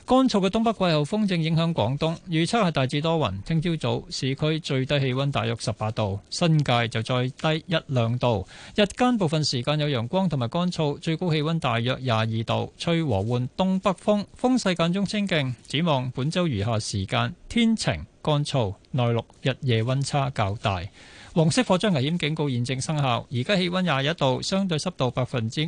乾燥嘅東北季候風正影響廣東，預測係大致多雲。聽朝早市區最低氣溫大約18度，新界就再低1-2度。日間部分時間有陽光同埋乾燥，最高氣溫大約22度，吹和緩東北風，風勢間中清勁。展望本週餘下時間天晴乾燥，內陸日夜溫差較大。黃色火災危險警告現正生效，而家氣溫21度，相對濕度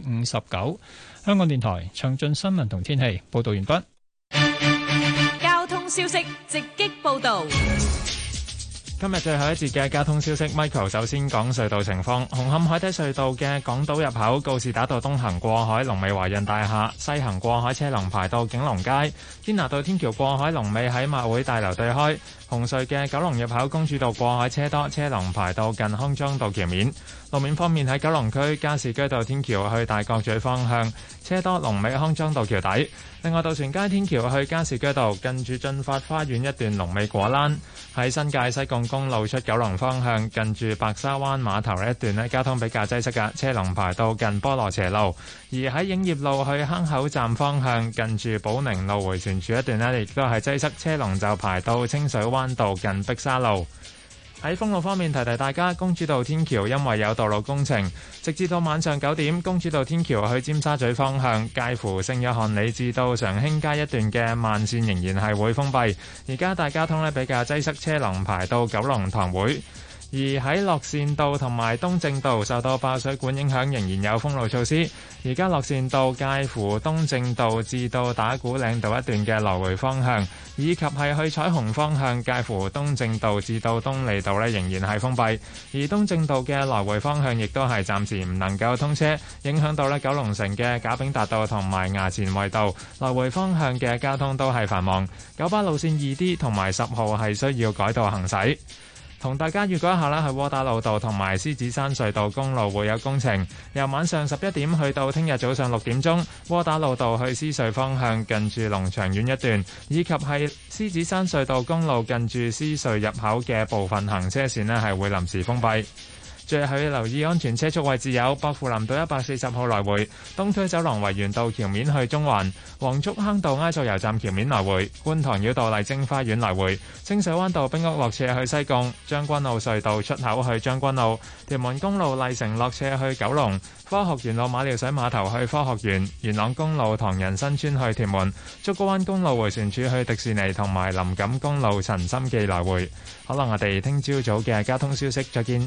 59%。香港電台詳盡新聞同天氣報道完畢。 交通消息直擊報道。 今日最後一節嘅交通消息 ，Michael 首先講隧道情況。紅磡海底隧道嘅港島入口告士打道東行過海，龍尾華潤大廈；西行過海車龍排到景隆街。堅拿道天橋過海龍尾喺馬會大樓對開。紅隧嘅九龍入口公主道過海車多，車龍排到近康莊道橋面。路面方面喺九龍區加士居道天橋去大角咀方向，車多龍尾康莊道橋底。另外，渡船街天橋去加士居道近住進發花園一段龍尾果欄。喺新界西貢公路出九龍方向，近住白沙灣碼頭一段交通比較擠塞嘅，車龍排到近菠蘿斜路。而喺影業路去坑口站方向，近住寶寧路迴旋處一段亦都係擠塞，車龍就排到清水灣道近碧沙路。喺封路方面，提提大家，公主道天橋因為有道路工程，直至到晚上9點，公主道天橋去尖沙咀方向，介乎聖約翰里至到常興街一段嘅慢線仍然係會封閉。而家大交通比較擠塞，車龍排到九龍塘會。而喺樂善道同埋東正道受到爆水管影響，仍然有封路措施。而家樂善道介乎東正道至到打鼓嶺道一段嘅來回方向，以及係去彩虹方向介乎東正道至到東利道仍然係封閉。而東正道嘅來回方向亦都係暫時唔能夠通車，影響到九龍城嘅賈炳達道同埋衙前圍道來回方向嘅交通都係繁忙。九巴路線 2D 同埋10號係需要改道行駛。同大家預告一下啦，去窩打老道同埋獅子山隧道公路會有工程，由晚上11點去到聽日早上6點鐘，窩打老道去獅隧方向近住龍翔苑一段，以及係獅子山隧道公路近住獅隧入口嘅部分行車線係會臨時封閉。最後要留意安全車速位置有薄扶林道140號來回、東區走廊維園道橋面去中環、黃竹坑道埃索油站橋面來回、觀塘繞道麗晶花園來回、清水灣道冰屋落斜去西貢、將軍澳隧道出口去將軍澳、屯門公路麗城落斜去九龍、科學園路馬料水碼頭去科學園、元朗公路唐人新村去屯門、竹篙灣公路迴旋處去迪士尼同埋林錦公路陳心記來回。可能我哋聽朝早嘅交通消息再見。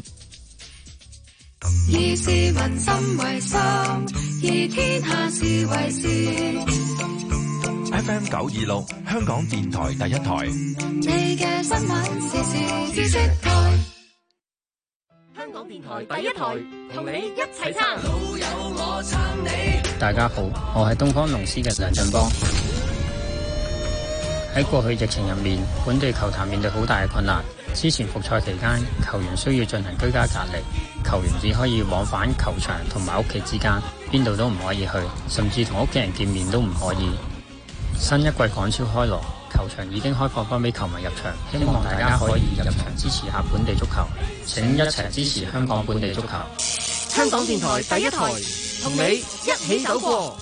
以市民心為心，以天下事為事。 FM 926，香港電台第一台。 你嘅新聞時事知識台。 香港電台第一台，同你一齊撐。 老友我撐你。 大家好，我係東方龍獅嘅梁俊邦。喺過去疫情入面，本地球壇面對好大嘅困難。之前復賽期間，球員需要進行居家隔離，球員只可以往返球場同埋屋企之間，邊度都唔可以去，甚至同屋企人見面都唔可以。新一季港超開鑼，球場已經開放翻俾球迷入場，希望大家可以入場支持下本地足球，請一齊支持香港本地足球。 香港電台第一台，同你一起走過。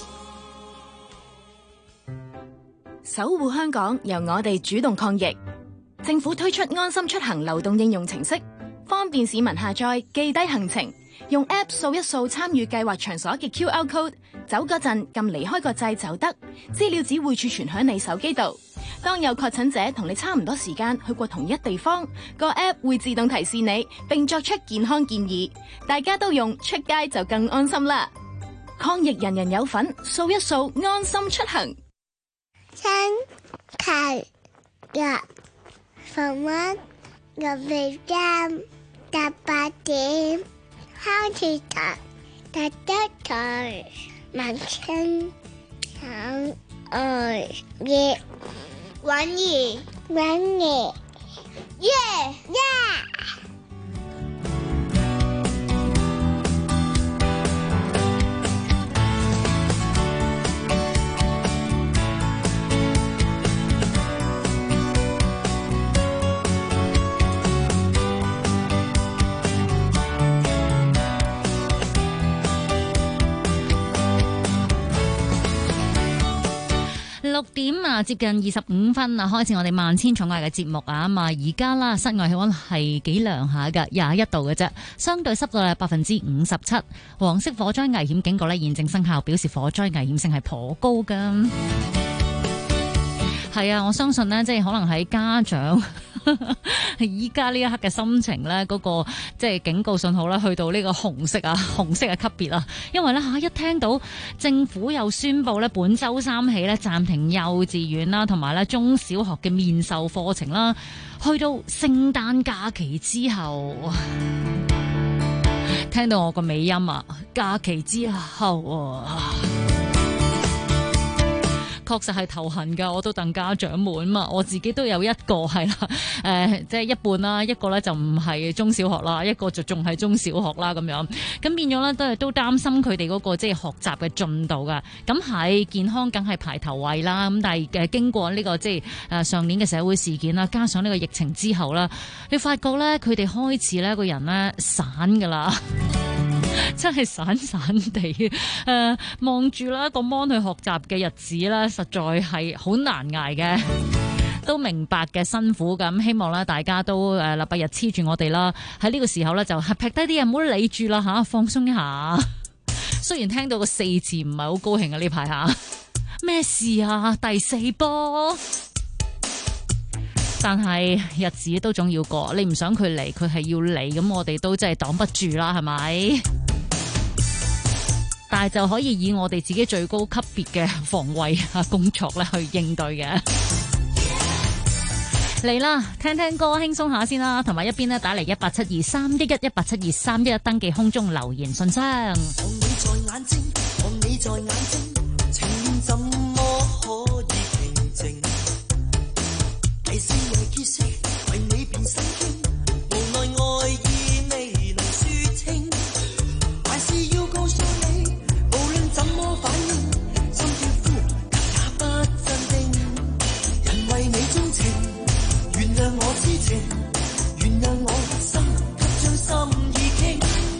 守護香港，由我哋主動抗疫。政府推出安心出行流動應用程式，方便市民下載記低行程，用 App 掃一掃參與計劃場所嘅 QR code， 走嗰陣撳離開個掣就得，資料只會儲存喺你手機度。當有確診者同你差唔多時間去過同一地方，個 App 會自動提示你，並作出健康建議。大家都用，出街就更安心啦！抗疫人人有份，掃一掃安心出行。 星期日逢晚6點18點開始第一台晚清響愛嘅玩兒耶耶。 6 點啊，接近25分啊，開始我哋萬千寵愛嘅節目啊嘛。而家啦，室外氣溫係幾涼下㗎，21度嘅啫，相對濕度係57%。黃色火災危險警告咧現正生效，表示火災危險性係頗高㗎。係啊，我相信呢，即係可能喺家長依家呢一刻嘅心情呢，嗰個即係警告信號啦，去到呢個紅色嘅級別啦。因為呢，一聽到政府又宣布呢，本週三起呢暫停幼稚園啦，同埋呢中小學嘅面授課程啦，去到聖誕假期之後，聽到我個尾音啊，假期之後啊。確實係頭痕㗎，我都戥家長們嘛，我自己都有一個係啦，即係一半啦，一個咧就唔係中小學啦，一個就仲係中小學啦咁樣，咁變咗咧都擔心佢哋嗰個即係學習嘅進度㗎。咁係健康梗係排頭位啦，咁但係經過呢個即係上年嘅社會事件啦，加上呢個疫情之後啦，你發覺咧佢哋開始咧個人咧散㗎啦。真係散散地，望住啦個 mon 去學習嘅日子啦，實在係好難捱嘅，都明白嘅辛苦咁，希望啦大家都禮拜日黐住我哋啦，喺呢個時候咧就劈低啲嘢，唔好理住啦吓，放鬆一下。雖然聽到個4字唔係好高興啊呢排吓，咩事啊第4波？但係日子都總要過，你唔想佢嚟，佢係要嚟，咁我哋都真係擋不住啦，係咪？但係就可以以我哋自己最高級別嘅防衛工作咧去應對嘅。嚟啦，聽聽歌輕鬆下先啦，同埋一邊咧打嚟1872311，1872311登記空中留言信箱。 望你在眼睛，望你在眼睛，情願怎麼可以平靜？第4夜結識，為你變心經，無奈愛意未能說清，還是要告訴你，無論怎麼反應，心跳呼也不鎮定。人為你鍾情，原諒我痴情，原諒我心急將心意傾。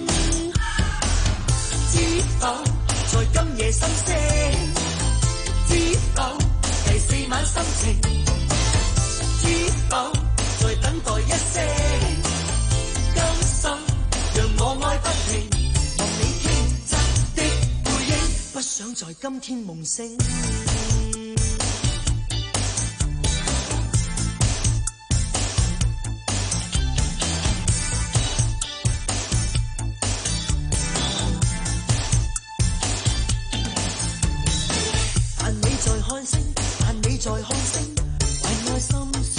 知否在今夜心聲？知否第4晚心情？知否在等待一些今生，讓我愛不停，望你傾側的背影，不想在今天夢醒。但你在看星，但你在看星，為愛心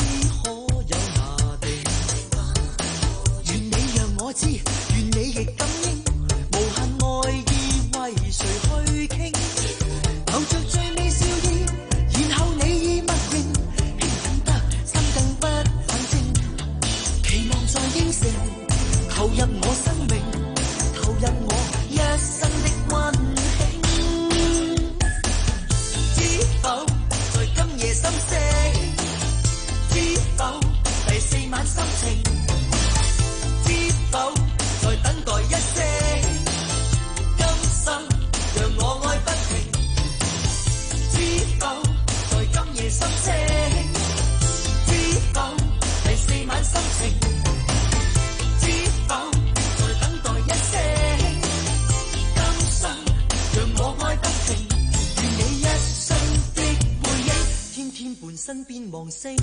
知，願你亦感應，無限愛意為誰去傾，留着最美笑意，然後你已默認，興奮得心更不冷靜，期望再應承，投入我生命，投入我一生的溫馨。知否在今夜心聲？知否第4晚心情？知否在等待一些今生，讓我愛不停。知否在今夜心聲？知否第4晚心情？知否在等待一些今生，讓我愛不停。願你一生的背影，天天伴身邊望星。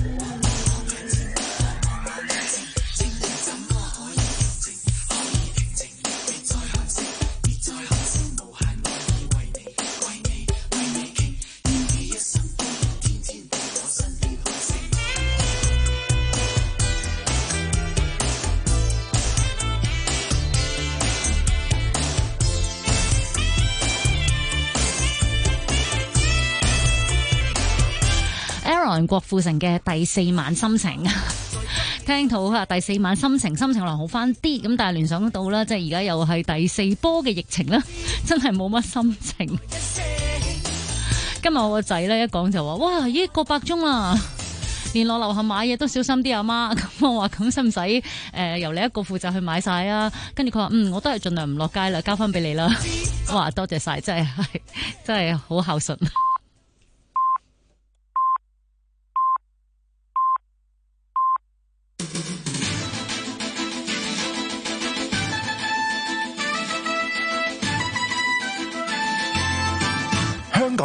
郭富城嘅第4晚心情，聽到第4晚心情可能好翻啲，咁但係聯想到啦，即係而家又係第4波嘅疫情啦，真係冇乜心情。今日我個仔咧一講就話，哇，咦過百宗啦，連落樓下買嘢都小心啲，阿媽。咁我話咁使唔使由你一個負責去買晒啊？跟住佢話我都係盡量唔落街啦，交翻俾你啦。哇，多謝晒，真係好孝順。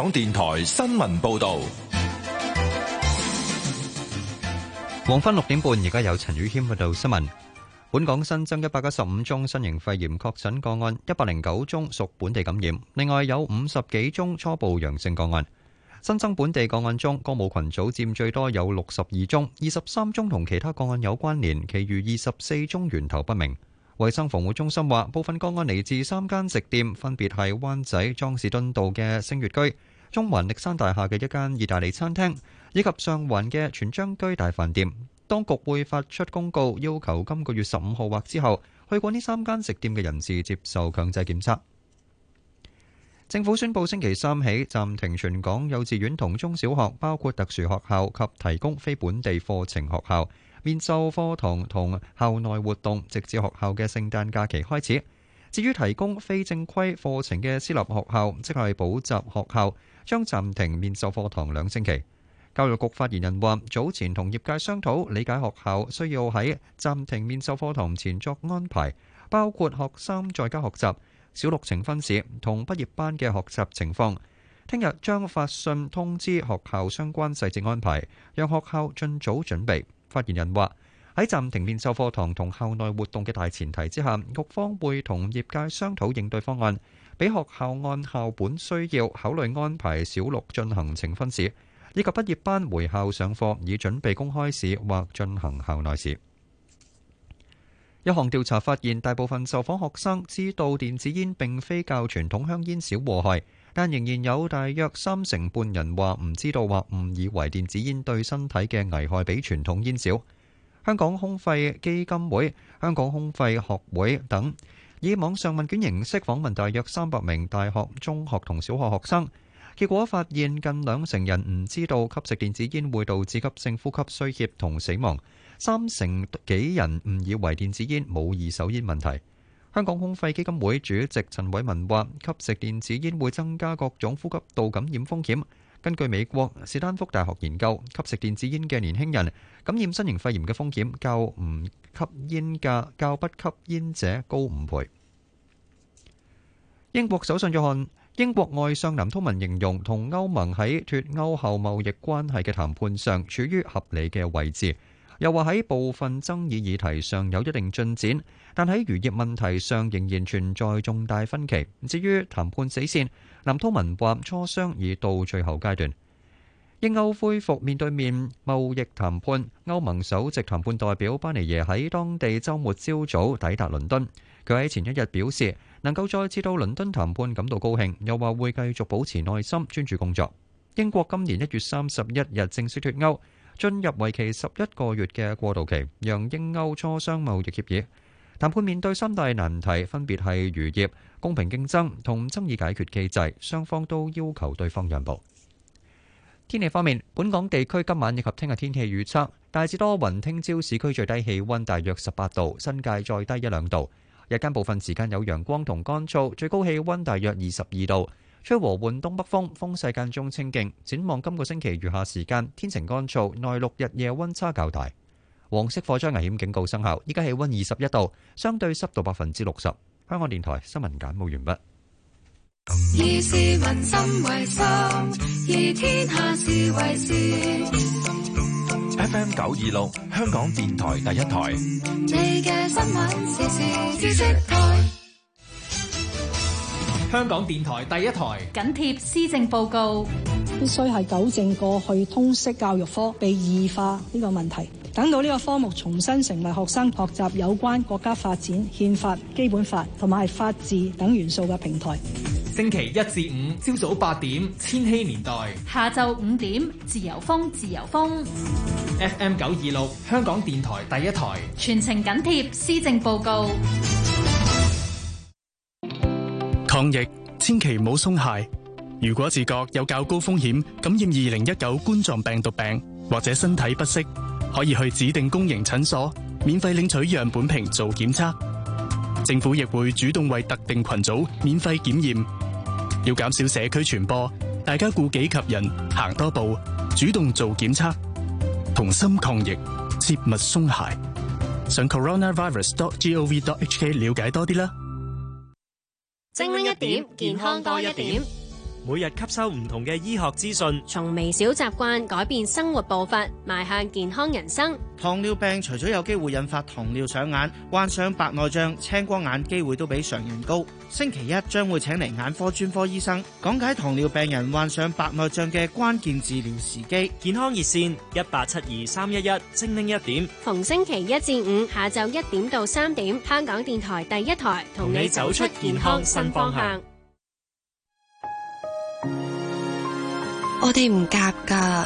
港電台新聞報道。 黃昏6點半，而家有陳宇謙報道新聞。本港新增115宗新型肺炎確診個案，109宗屬本地感染，另外有50幾宗初步陽性個案。新增本地個案中，歌舞群組佔最多，有62宗，23宗同其他個案有關聯，其餘24宗源頭不明。衛生防護中心話，部分個案嚟自3間食店，分別係灣仔莊士敦道嘅星月居、中環歷山大廈嘅一間意大利餐廳，以及上環嘅全章居大飯店。當局會發出公告，要求今個月15號或之後去過呢3間食店嘅人士接受強制檢測。政府宣布星期三起暫停全港幼稚園同中小學，包括特殊學校及提供非本地課程學校，面授課堂同校內活動，直至學校嘅聖誕假期開始。至於提供非正規課程嘅私立學校，即係補習學校，將暫停面授課堂2星期。教育局發言人話，早前同業界商討，理解學校需要喺暫停面授課堂前作安排，包括學生在家學習、小六呈分試同畢業班嘅學習情況。聽日將發信通知學校相關細節安排，讓學校盡早準備。發言人話，喺暫停面授課堂同校內活動嘅大前提之下，局方會同業界商討應對方案，俾學校按校本需要考慮安排小六進行呈分試，以及畢業班回校上課，以準備公開試或進行校內試。一項調查發現，大部分受訪學生知道電子煙並非較傳統香煙少禍害，但仍然有大約3成半人話唔知道或誤以為電子煙對身體嘅危害比傳統煙少。香港空肺基金會、香港空肺學會等以網上問卷形式訪問大約300名大學、中學同小學學生。結果發現，近2成人唔知道吸食電子煙會導致急性呼吸衰竭同死亡，3成幾人誤以為電子煙冇二手煙問題。香港空肺基金會主席陳偉文話，吸食電子煙會增加各種呼吸道感染風險。根據美國史丹福大學研究，吸食電子煙嘅年輕人感染新型肺炎嘅風險較不吸煙者高5倍。英國首相英國外相藍韜文形容同歐盟喺脫歐後貿易關係嘅談判上處於合理嘅位置，又話喺部分爭議議題上有一定進展，但喺漁業問題上仍然存在重大分歧。至於談判死線，藍韜文話磋商已到最後階段。英歐恢復面對面貿易談判，歐盟首席談判代表巴尼耶喺當地週末朝早抵達倫敦。佢喺前一日表示，能夠再次到倫敦談判感到高興，又話會繼續保持耐心，專注工作。英國今年1月31日正式脫歐，進入為期11個月嘅過渡期，讓英歐磋商貿易協議。談判面對3大難題，分別係漁業、公平競爭同爭議解決機制，雙方都要求對方讓步。天氣方面，本港地區今晚以及聽日天氣預測大致多雲，聽朝市區最低氣溫大約18度，新界再低1-2度。日間部分時間有陽光同乾燥，最高氣溫大約22度，吹和緩東北風，風勢間中清勁。展望今個星期餘下時間天晴乾燥，內陸日夜溫差較大。黃色火災危險警告生效，依家氣溫21度，相對濕度60%。香港電台新聞簡報完畢。 以市民心為心，以天下事為事。 FM 926，香港電台第一台。 你嘅新聞時事知識台。 香港電台第一台緊貼施政報告， 必須係糾正過去通識教育科被異化呢個問題，等到呢個科目重新成為學生學習有關國家發展、憲法、基本法同埋法治等元素嘅平台。 星期1至5朝早8點，千禧年代； 下晝5點，自由風，自由風。 FM 926，香港電台第一台， 全程緊貼施政報告。 抗疫千祈唔好鬆懈。如果自覺有較高風險感染2019冠狀病毒病，或者身體不適，可以去指定公營診所免費領取樣本瓶做檢測。政府亦會主動為特定群組免費檢驗。要減少社區傳播，大家顧己及人，行多步，主動做檢測，同心抗疫，切勿鬆懈。上 coronavirus.gov.hk 了解多啲啦。 精靈一點，健康多一點。 每日吸收唔同嘅醫學資訊， 從微小習慣改變生活步伐，邁向健康人生。 糖尿病除咗有機會引發糖尿上眼，患上白內障、青光眼機會都比常人高。星期一將會請嚟眼科專科醫生講解糖尿病人患上白內障嘅關鍵治療時機。 健康熱線1872-311，精靈一點。 逢星期一至五下晝1點到3點，香港電台第一台同你走出健康新方向。 我哋唔夾㗎，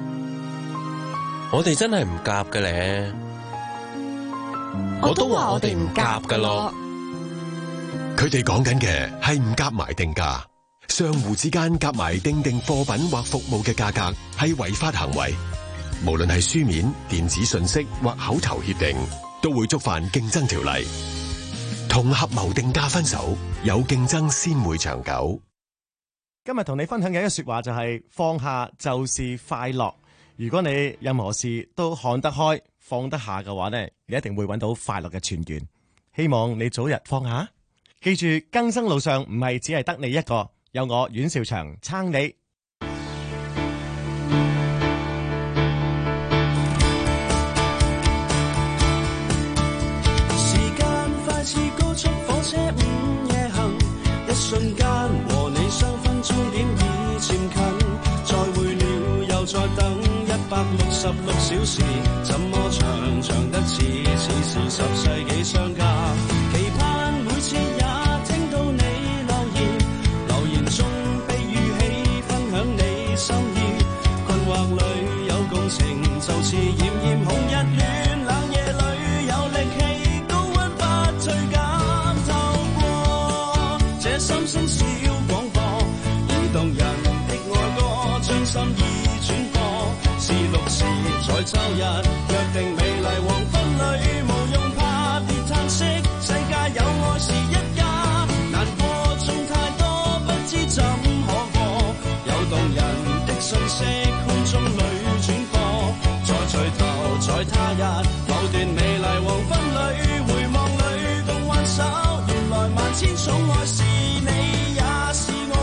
我哋真係唔夾嘅咧。 我都話我哋唔夾㗎咯。 佢哋講緊嘅係唔夾埋定價，相互之間夾埋定貨品或服務嘅價格係違法行為。無論係書面、電子信息或口頭協定，都會觸犯競爭條例。同合謀定價分手，有競爭先會長久。 今日同你分享嘅一個說話就係放下就是快樂。如果你任何事都看得開、放得下嘅話呢，你一定會揾到快樂嘅泉源。希望你早日放下。記住，更生路上唔係只係得你一個，有我阮兆祥撐你。 時間快似高速火車午夜行，一瞬間和你相分終點已漸近，再會了又再等166小時，怎麼長得似是10世紀相隔，期盼每次也聽到你留言中被語氣分享你心意，困惑裏有共情，就似炎炎紅日暖冷夜裏有力氣高溫不退減，透過這心聲小廣播，移動人的愛歌將心意轉播，是6時在週日約定美麗黃昏裏，無用怕別嘆息，世界有愛是一家，難過中太多不知怎可過，有動人的訊息空中裏轉播，再聚頭在他日某段美麗黃昏裏，回望裏共挽手，原來萬千寵愛是你也是我。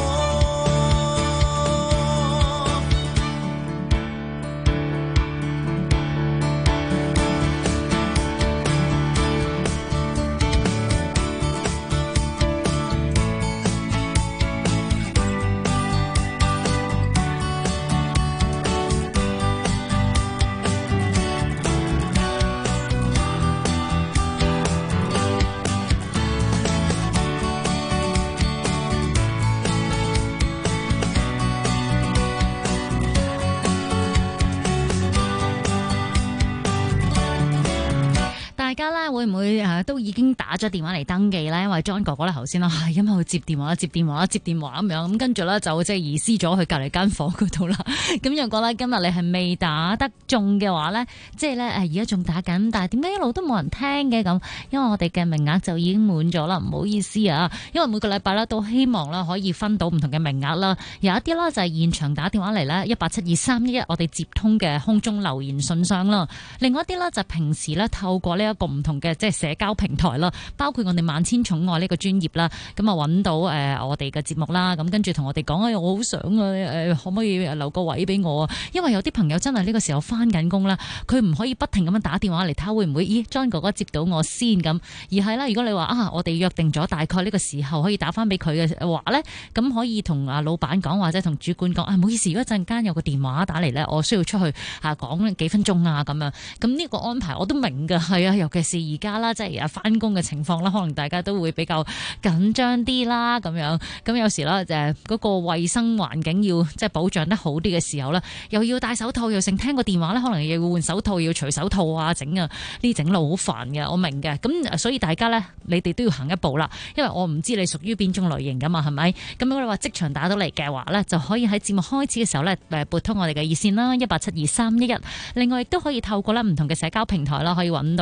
大家咧會唔會都已經打咗電話嚟登記咧？因為 John 哥哥咧頭先啦，因為佢接電話咁樣，咁跟住咧就即係移師咗去隔離間房嗰度啦。咁如果咧今日你係未打得中嘅話咧，即係咧而家仲打緊，但係點解一路都冇人聽嘅咁？因為我哋嘅名額就已經滿咗啦，唔好意思啊。因為每個禮拜咧都希望啦可以分到唔同嘅名額啦，有一啲啦就係現場打電話嚟咧1872311我哋接通嘅空中留言信箱啦，另外一啲咧就平時咧透過呢一個唔同嘅即係社交平台啦，包括我哋萬千寵愛呢個專頁啦，咁啊揾到我哋嘅節目啦，咁跟住同我哋講我好想啊可唔可以留個位俾我啊？因為有啲朋友真係呢個時候翻緊工啦，佢唔可以不停咁樣打電話嚟，睇下會唔會John 哥哥接到我先咁，而係啦，如果你話我哋約定咗大概呢個時候可以打翻俾佢嘅話咧，咁可以同老闆講或者同主管講，唔好意思，如果一陣間有個電話打嚟咧，我需要出去講幾分鐘啊咁樣，咁呢個安排我都明㗎，係啊，尤其是而家啦，即係翻工嘅情況啦，可能大家都會比較緊張啲啦，咁樣，咁有時啦，嗰個衛生環境要即係保障得好啲嘅時候咧，又要戴手套，又成聽個電話咧，可能又要換手套，要除手套啊，整路好煩嘅，我明嘅，咁所以大家咧，你哋都要行一步啦，因為我唔知你屬於邊種類型噶嘛，係咪？咁如果你話即場打到嚟嘅話咧，就可以喺節目開始嘅時候咧，撥通我哋嘅熱線啦，1872311，另外亦都可以透過咧唔同嘅社交平台啦，可以揾到我哋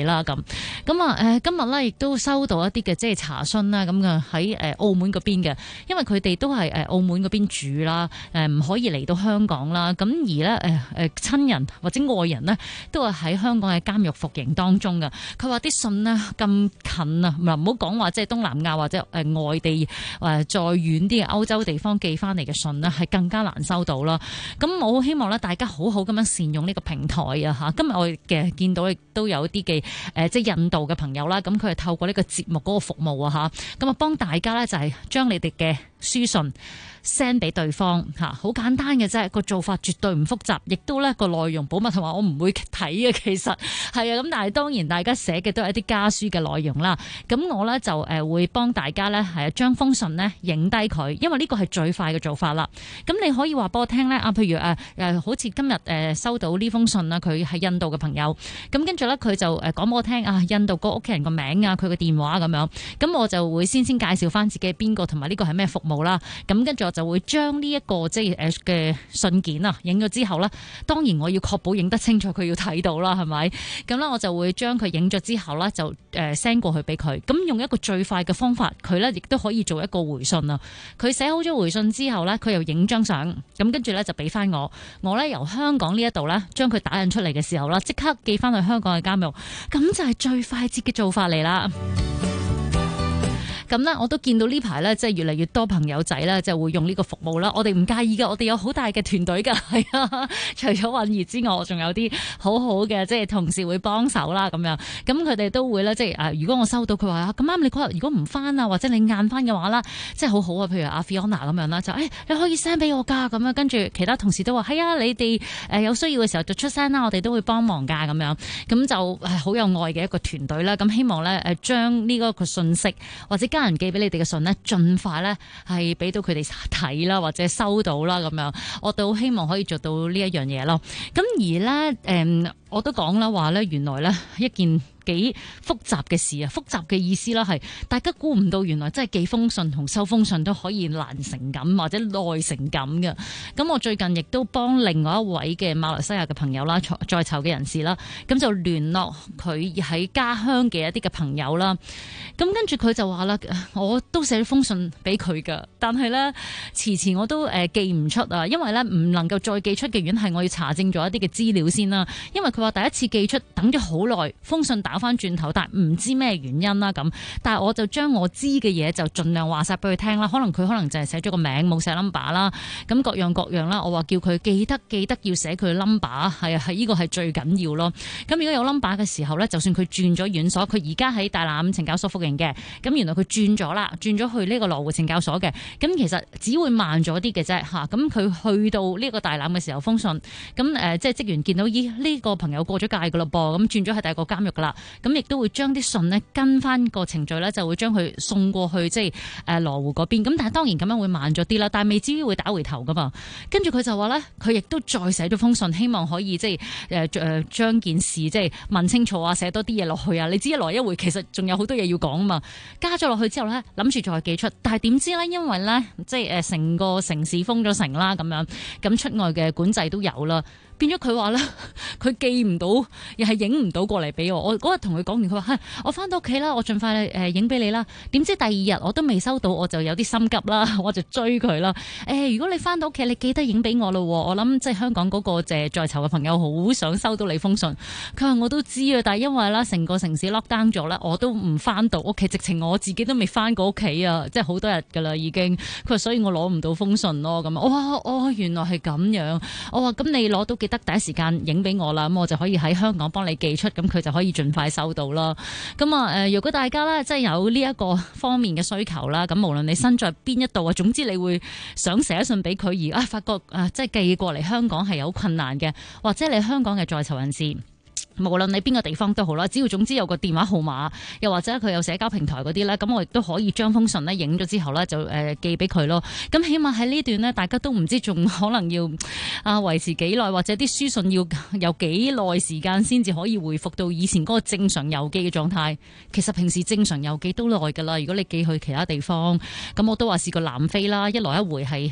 啦咁。咁啊今日咧亦都收到一啲嘅即係查詢啦，咁嘅喺澳門嗰邊嘅，因為佢哋都係澳門嗰邊住啦，唔可以嚟到香港啦。咁而咧親人或者愛人呢，都係喺香港嘅監獄服刑當中嘅。佢話啲信呢咁近啊，唔好講話即係東南亞或者外地再遠啲嘅歐洲地方寄翻嚟嘅信呢，係更加難收到啦。咁我好希望咧大家好好咁樣善用呢個平台啊嚇。今日我嘅見到亦都有啲嘅即係印度嘅朋友啦，咁佢係透過呢個節目嗰個服務啊嚇，咁啊幫大家咧就係將你哋嘅書信send 俾對方嚇，好簡單嘅啫，個做法絕對唔複雜，亦都咧個內容保密同埋我唔會睇嘅，其實係啊，咁但係當然大家寫嘅都係一啲家書嘅內容啦。咁我咧就會幫大家咧係將封信呢影低佢，因為呢個係最快嘅做法啦。咁你可以話俾我聽咧啊，譬如好似今日收到呢封信啦，佢係印度嘅朋友，咁跟住咧佢就講俾我聽啊，印度個屋企人個名啊，佢個電話咁樣，咁我就會先介紹翻自己係邊個，同埋呢個係咩服務啦。咁跟住我就會將呢一個即係嘅信件啊影咗之後咧，當然我要確保影得清楚，佢要睇到啦，係咪？咁咧我就會將佢影咗之後咧，就send 過去俾佢。咁用一個最快嘅方法，佢咧亦都可以做一個回信啊。佢寫好咗回信之後咧，佢又影張相，咁跟住咧就俾翻我。我咧由香港呢一度咧將佢打印出嚟嘅時候啦，即刻寄翻去香港嘅監獄。咁就係最快捷嘅做法嚟啦。咁呢，我都見到呢排呢，即係越嚟越多朋友仔呢，就會用呢個服務啦。我哋唔介意㗎，我哋有好大嘅團隊㗎，係啊。除咗允兒之外，我仲有啲好好嘅即係同事會幫手啦，咁樣。咁佢哋都會咧，即係如果我收到佢話咁啱，你嗰日如果唔翻啊，或者你晏翻嘅話啦，即係好好啊。譬如阿 Fiona 咁樣啦，就你可以 send 俾我㗎，咁樣。跟住其他同事都話係啊，你哋有需要嘅時候就出聲啦，我哋都會幫忙㗎，咁樣。咁就好有愛嘅一個團隊啦。咁希望咧將呢一個信息或者家人寄俾你哋嘅信呢，盡快呢係俾到佢哋睇啦，或者收到啦，咁樣，我都希望可以做到呢一樣嘢咯。咁而呢，我都講啦，話呢，原來呢一件幾複雜嘅事啊！複雜嘅意思啦，係大家估唔到，原來真係寄封信同收封信都可以難成咁，或者耐成咁嘅。咁我最近亦都幫另外一位嘅馬來西亞嘅朋友啦，在囚嘅人士啦，咁就聯絡佢喺家鄉嘅一啲嘅朋友啦。咁跟住佢就話啦，我都寫咗封信俾佢㗎，但係咧遲我都寄唔出啊，因為咧唔能夠再寄出嘅原因係我要查證咗一啲嘅資料先啦。因為佢話第一次寄出等咗好耐，封信打翻轉頭，但係唔知咩原因啦咁。但係我就將我知嘅嘢就盡量話晒俾佢聽啦。可能就係寫咗個名冇寫 number 啦，咁各樣啦。我話叫佢記得要寫佢 number， 係呢個係最緊要咯。咁如果有 number 嘅時候咧，就算佢轉咗院所，佢而家喺大欖懲教所服刑嘅，咁原來佢轉咗啦，轉咗去呢個羅湖懲教所嘅，咁其實只會慢咗啲嘅啫嚇。咁佢去到呢個大欖嘅時候封信，咁即係職員見到呢個朋友過咗界噶啦噃，咁轉咗去第二個監獄噶啦，咁亦都會將啲信呢跟翻個程序咧，就會將佢送過去即係羅湖嗰邊。咁但係當然咁樣會慢咗啲啦，但係未至於會打回頭噶嘛。跟住佢就話咧，佢亦都再寫咗封信，希望可以即係將件事即係問清楚啊，寫多啲嘢落去啊。你知一來一回其實仲有好多嘢要講啊嘛。加咗落去之後咧，諗住再寄出，但係點知咧，因為咧即係成個城市封咗城啦，咁樣咁出外嘅管制都有啦。變咗佢話咧，佢寄唔到，又係影唔到過嚟俾我。我嗰日同佢講完，佢話我翻到屋企啦，我盡快影俾你啦。點知第二日我都未收到，我就有啲心急啦，我就追佢啦。如果你翻到屋企，你記得影俾我咯。我諗即係香港嗰個在囚嘅朋友好想收到你封信。佢話我都知啊，但係因為啦成個城市 lock down 咗啦，我都唔翻到屋企，直情我自己都未翻過屋企啊，即係好多日噶啦已經。佢話所以我攞唔到封信咯。咁我話原來係咁樣。我話咁你攞到得第一時間影俾我啦，咁我就可以喺香港幫你寄出，咁佢就可以盡快收到啦。咁如果大家咧即係有呢一個方面嘅需求啦，咁無論你身在邊一度啊，總之你會想寫信俾佢而發覺即係寄過嚟香港係有困難嘅，或者你香港嘅在囚人士。無論你邊個地方都好啦，只要總之有個電話號碼，又或者佢有社交平台嗰啲咧，咁我亦都可以將封信咧影咗之後咧就寄俾佢咯。咁起碼喺呢段咧，大家都唔知仲可能要維持幾耐，或者啲書信要有幾耐時間先至可以回復到以前嗰個正常郵寄嘅狀態。其實平時正常郵寄都耐㗎啦。如果你寄去其他地方，咁我都話試過南非啦，一來一回係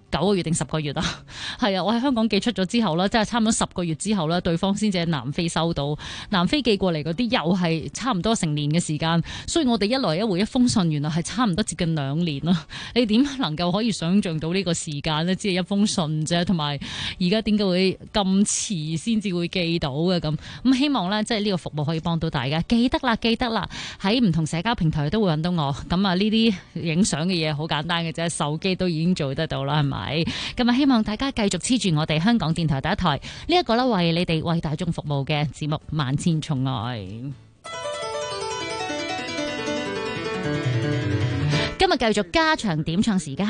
9個月定10個月啊？係啊，我喺香港寄出咗之後咧，即係差唔多10個月之後咧，對方先至喺南非收到。南非寄過嚟嗰啲又係差唔多成年嘅時間，所以我哋一來一回一封信，原來係差唔多接近2年啦。你點能夠可以想像到呢個時間呢？只係一封信啫，同埋而家點解會咁遲先至會寄到嘅咁？希望呢，即係呢個服務可以幫到大家。記得啦，喺唔同社交平台都會揾到我。咁啊，呢啲影相嘅嘢好簡單嘅啫，手機都已經做得到啦，係咪？咁啊，希望大家繼續黐住我哋香港電台第一台呢一個呢，為你哋為大眾服務嘅節目《萬千寵愛》。今日繼續加長點唱時間，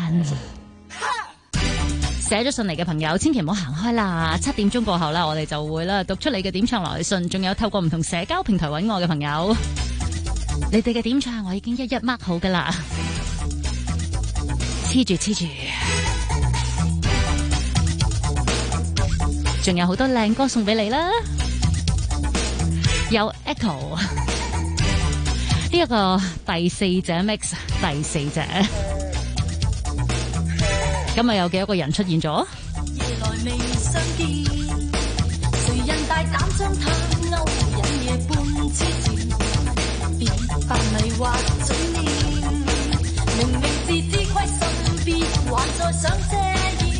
寫咗信嚟嘅朋友千祈唔好行開啦。7點鐘過後啦，我哋就會啦讀出你嘅點唱來信，仲有透過唔同社交平台揾我嘅朋友，你哋嘅點唱我已經一一 mark 好噶啦，黐住，仲有好多靚歌送俾你啦，有 Echo。呢一個第4者 mix， 第4者，今日有幾多個人出現咗？夜來未相見，誰人大膽將他勾引夜半痴纏，別扮迷惑嘴臉，明明自知虧心，別還在想遮掩。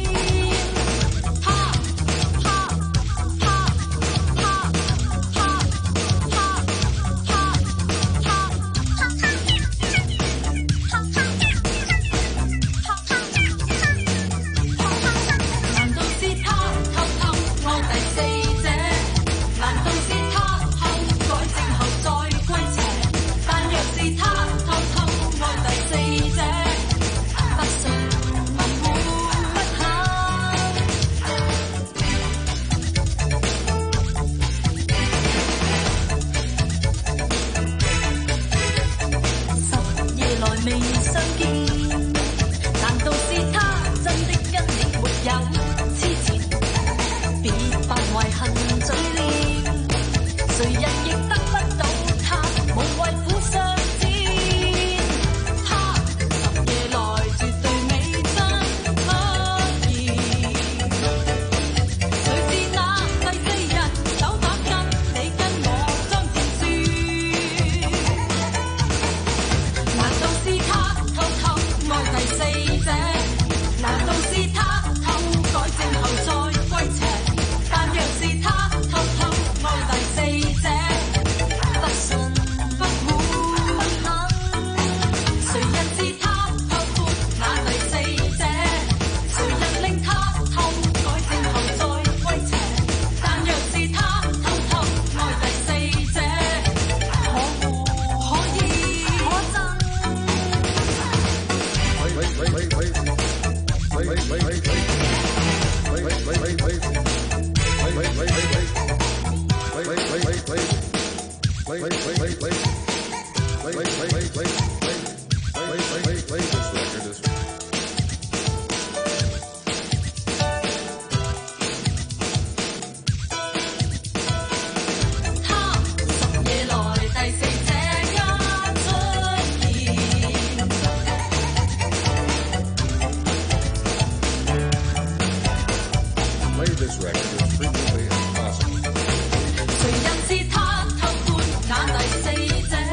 誰人知他偷歡那第4者？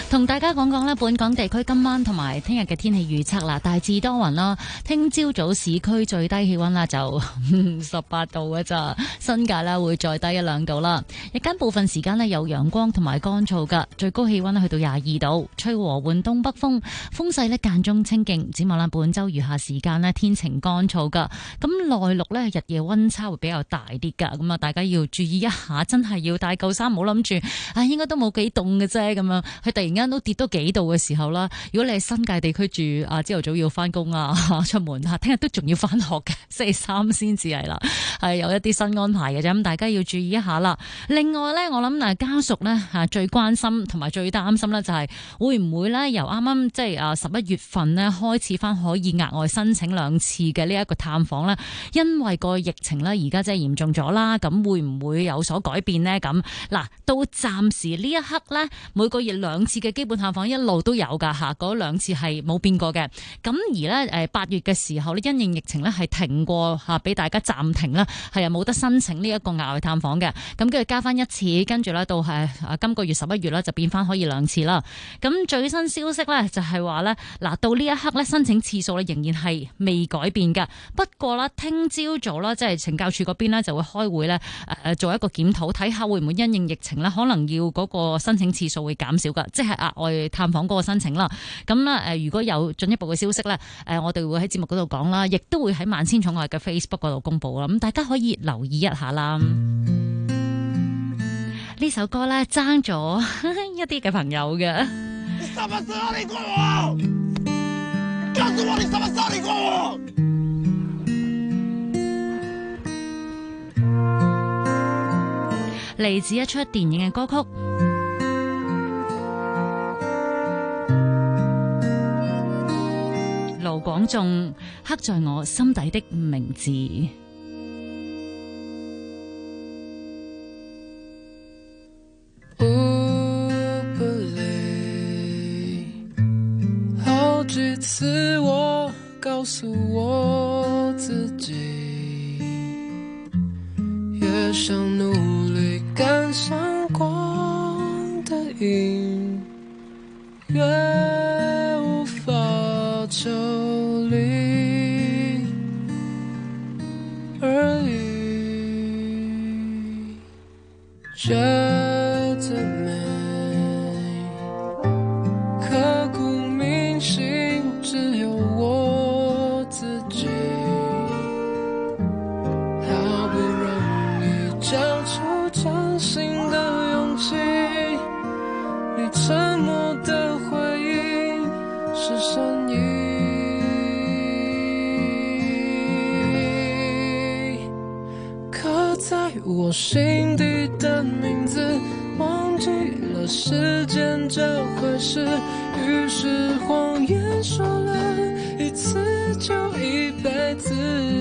同大家講講咧，本港地區今晚同埋聽日嘅天氣預測啦，大致多雲啦。聽朝早市區最低氣溫啦就18度嘅咋，新界咧會再低1-2度啦。日間部分時間咧有陽光同埋乾燥噶，最高氣溫咧去到22度，吹和緩東北風，風勢咧間中清勁。展望啦，本周餘下時間咧天晴乾燥噶，咁內陸咧日夜溫差會比較大啲噶，咁啊大家要注意一下，真係要帶夠衫，唔好諗住應該都冇幾凍嘅啫咁樣，佢突然間都跌多幾度嘅時候啦。如果你係新界地區住朝頭早要翻工出門聽日都仲要翻學嘅，星期3先至係啦，係有一啲新安排嘅啫，咁大家要注意一下啦。另外咧，我諗家屬咧最關心同埋最擔心咧就係會唔會咧由啱啱即係11月份咧開始翻可以額外申請2次嘅呢一個探訪咧，因為個疫情咧而家真係嚴重咗啦，咁會唔會有所改變呢？咁嗱，到暫時呢一刻咧，每個月2次嘅基本探訪一路都有㗎嚇，嗰2次係冇變過嘅。咁而咧8月嘅時候咧，因應疫情咧係停過嚇，俾大家暫停啦，係冇得申請呢一個額外探訪嘅。咁跟住加翻1次，跟住咧到係今個月11月咧就變翻可以2次啦。咁最新消息咧就係話咧，嗱到呢一刻咧申請次數咧仍然係未改變㗎。不過咧聽朝早啦，即係懲教署嗰邊咧就會開會咧做一個檢討，睇下會唔會因應疫情咧，可能要嗰個申請次數會減少㗎，即係額外探訪嗰個申請啦。咁咧如果有進一步嘅消息咧，我哋會喺節目嗰度講啦，亦都會喺萬千寵愛嘅 Facebook 嗰度公佈啦。咁大家可以留意一下啦。呢首歌咧爭咗一啲嘅朋友嘅。 你什麼時候嚟過我？告訴我你什麼時候嚟過我？ 嚟自一出電影嘅歌曲。盧廣仲刻在我心底的名字。 不累，好幾次我告訴我自己，越想努力趕上光的影，越無法抽離而已，覺得美，刻骨銘心，只有我自己，好不容易找出真心的勇氣，你沉默的回應是聲音，刻在我心底的名字，忘記了時間這回事，於是謊言說了一次就一輩子，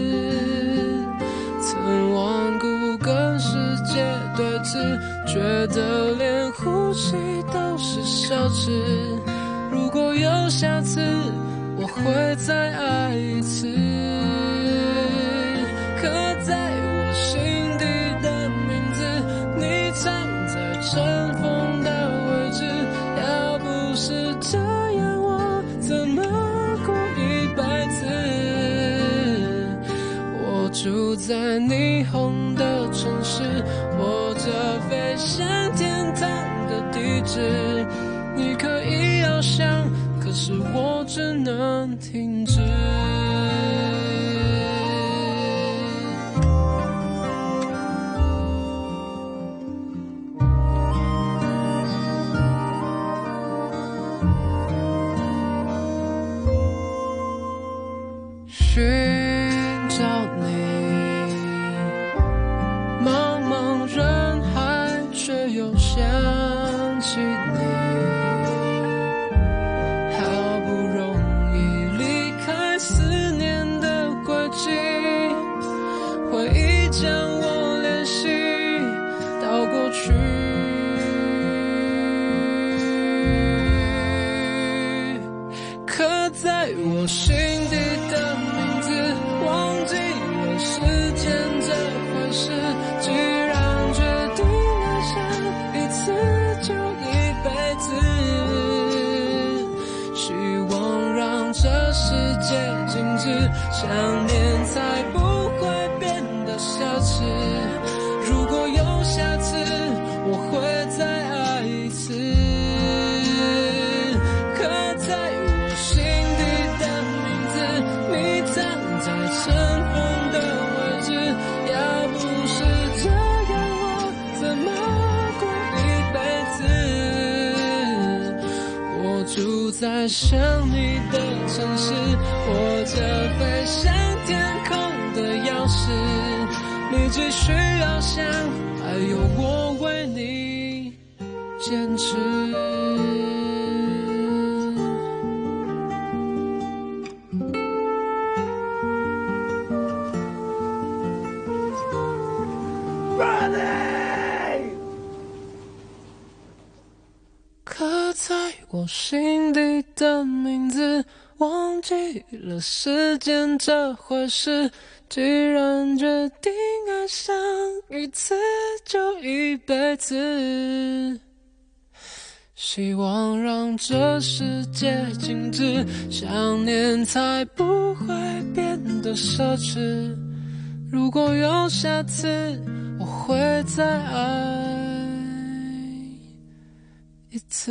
曾頑固跟世界對峙，覺得連呼吸都是奢侈，如果有下次我會再愛一次，刻在我心底的名字，你藏在塵封的位置，要不是這樣我怎麼過一輩子，我住在霓虹的城市，握着飛向天堂的地址，你可以翱翔，可是我只能停止。尋找你，茫茫人海，卻又想起你，好不容易離開思念的軌跡，回憶將我聯繫到過去，刻在我心底的名字，忘記了時間這回事，既然決定愛上一次就一輩子， 在想你的城市，握着飞向天空的钥匙，你只需要想，还有我为你坚持。刻在我心底的名字，忘记了时间这回事。既然决定爱上一次，就一辈子。希望让这世界静止，想念才不会变得奢侈。如果有下次，我会再爱一次。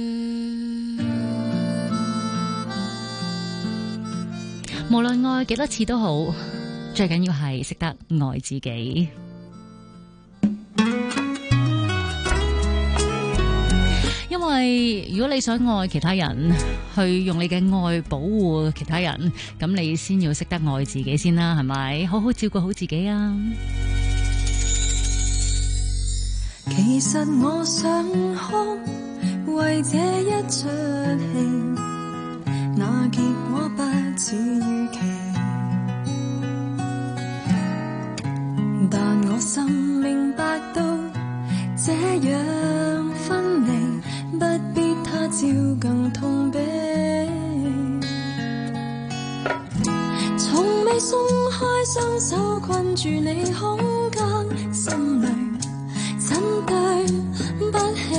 無論愛幾多次都好，最緊要係識得愛自己。因為如果你想愛其他人，去用你嘅愛保護其他人，咁你先要識得愛自己先啦，係咪？好好照顧好自己啊！ 其實我想哭，為這一出戲，那結果不似預期，但我心明白到這樣分離，不必他朝更痛悲。從未鬆開雙手困住你空間，心裏真對不起，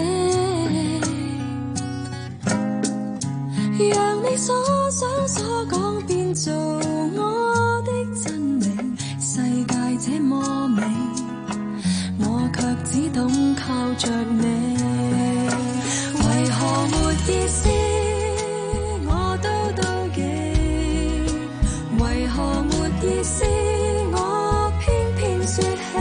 讓你所想所講變做我的真理。世界這麼美，我卻只懂靠着你。為何沒意思我都妒忌，為何沒意思我偏偏說起，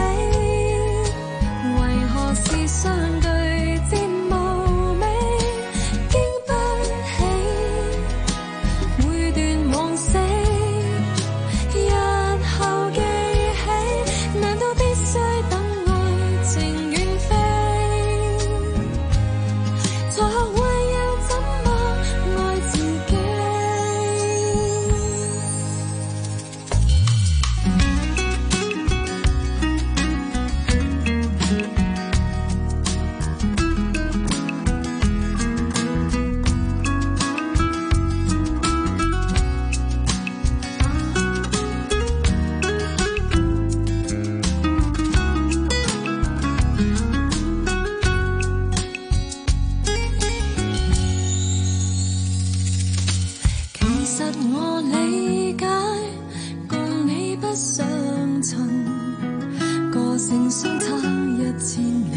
為何是相對漸無味，經不起每段往昔，日後記起，難道必須等愛情遠飛，才學會要怎麼愛自己。其實我理解，共你不相襯，個性相差1000里，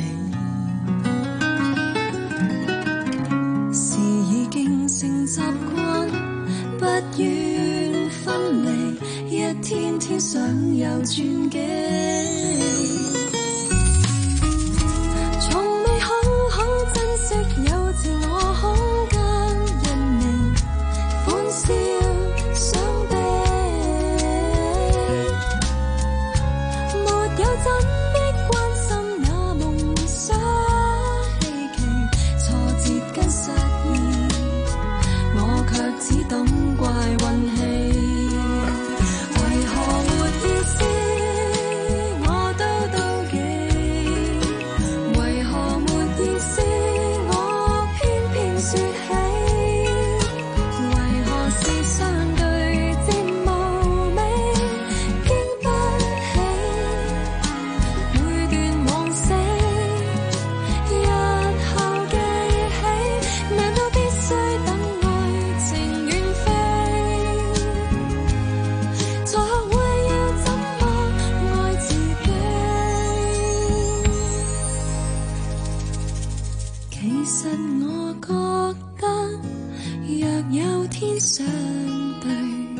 是已經成習慣，不願分離，一天天想有轉機，從未好好珍惜有自我空間，因你歡笑傷悲，沒有真的關心那夢想希冀，挫折跟失意，我卻只懂怪運氣。為何沒意思我都妒忌，為何沒意思我偏偏說起，為何是相對漸無味，經不起每段往昔，日後記起，難道必須等愛情遠飛，才學會要怎麼愛自己。其實我覺得，若有天相對，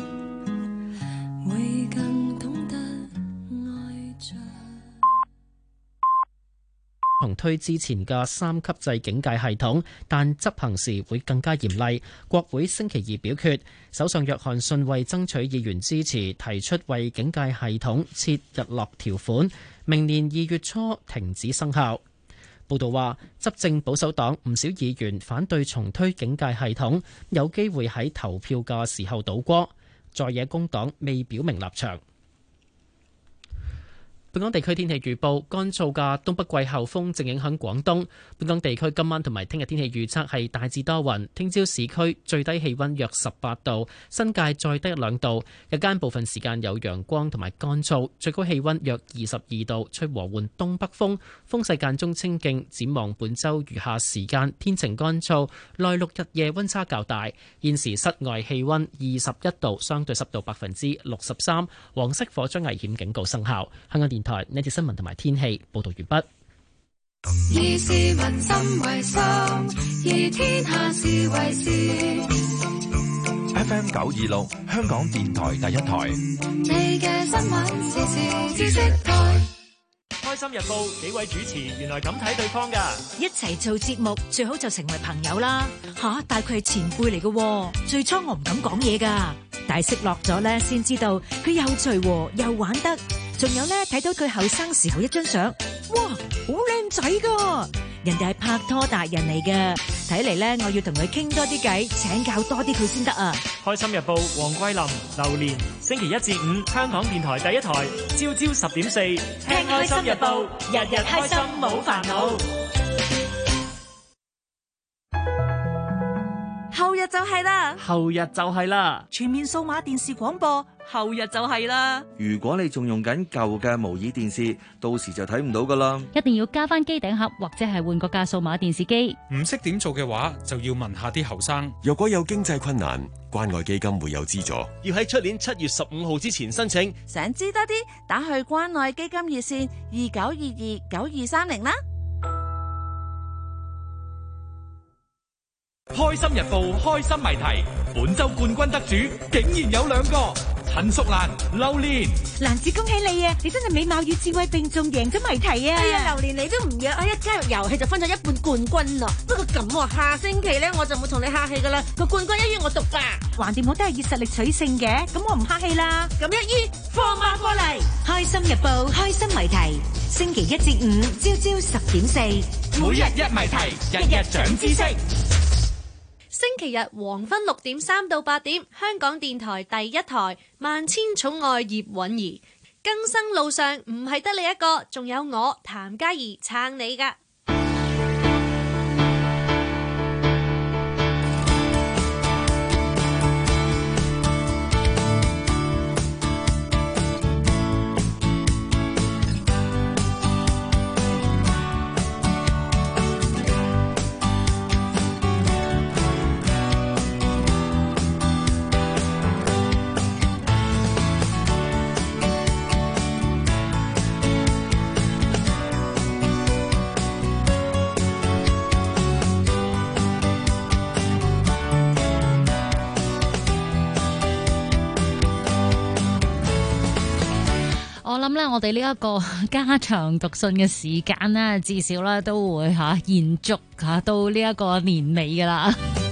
會更懂得愛着。 重推之前嘅3級制警戒系統，但執行時會更加嚴厲。國會星期二表決，首相約翰遜為爭取議員支持，提出為警戒系統設日落條款，明年2月初停止生效。報道話，執政保守黨唔少議員反對重推警戒系統，有機會喺投票嘅時候倒戈。在野工黨未表明立場。本港地區天氣預報，乾燥嘅東北季候風正影響廣東。本港地區今晚同埋聽日天氣預測係大致多雲，聽朝市區最低氣溫約18度，新界再低1-2度。日間部分時間有陽光同埋乾燥，最高氣溫約22度，吹和緩東北風，風勢間中清勁。展望本週餘下時間天晴乾燥，內陸日夜溫差較大。現時室外氣溫21度，相對濕度63%，黃色火災危險警告生效。香港電台呢節新聞同埋天氣報道完畢。 以市民心為心，以天下事為事。 FM 926，香港電台第一台。 你嘅新聞時事知識台。 開心日報幾位主持原來咁睇對方噶， 一齊做節目最好就成為朋友啦。但佢係前輩嚟嘅，最初我唔敢講嘢噶，但係識落咗咧，先知道佢又隨和又玩得。仲有咧，睇到佢後生時候一張相，哇，好靚仔噶！人哋係拍拖達人嚟嘅，睇嚟咧，我要同佢傾多啲偈，請教多啲佢先得啊！ 開心日報黃桂林、榴蓮，星期1至5，香港電台第一台，朝朝10.4，聽開心日報，日日開心冇煩惱。 後日就係啦， 後日就係啦， 全面數碼電視廣播，後日就係啦。 如果你仲用緊舊嘅模擬電視，到時就睇唔到噶啦。 一定要加翻機頂盒，或者係換個架數碼電視機。 唔識點做嘅話，就要問下啲後生。 若果有經濟困難，關愛基金會有資助。 要喺出年7月15號之前申請。 想知多啲，打去關愛基金熱線29229230啦。 開心日報開心謎題，本周冠軍得主竟然有2個，陳淑蘭、榴蓮。 蘭子恭喜你啊！你真係美貌與智慧並重，贏咗謎題啊！ 哎呀，榴蓮你都唔約我，一加入遊戲就分咗一半冠軍咯。不過咁，下星期咧我就冇同你客氣噶啦，個冠軍一於我獨霸。 橫掂我都係以實力取勝嘅，咁我唔客氣啦。 咁一於放馬過嚟。 開心日報開心謎題，星期1至5朝朝10.4， 每日一謎題，日日長知識。 星期日黃昏6點3到8點，香港電台第一台萬千寵愛葉韻儀，更生路上唔係得你一個，仲有我譚嘉儀撐你㗎。 我諗咧，我哋呢一個加長讀信嘅時間呢，至少咧都會延續到呢一個年尾噶啦。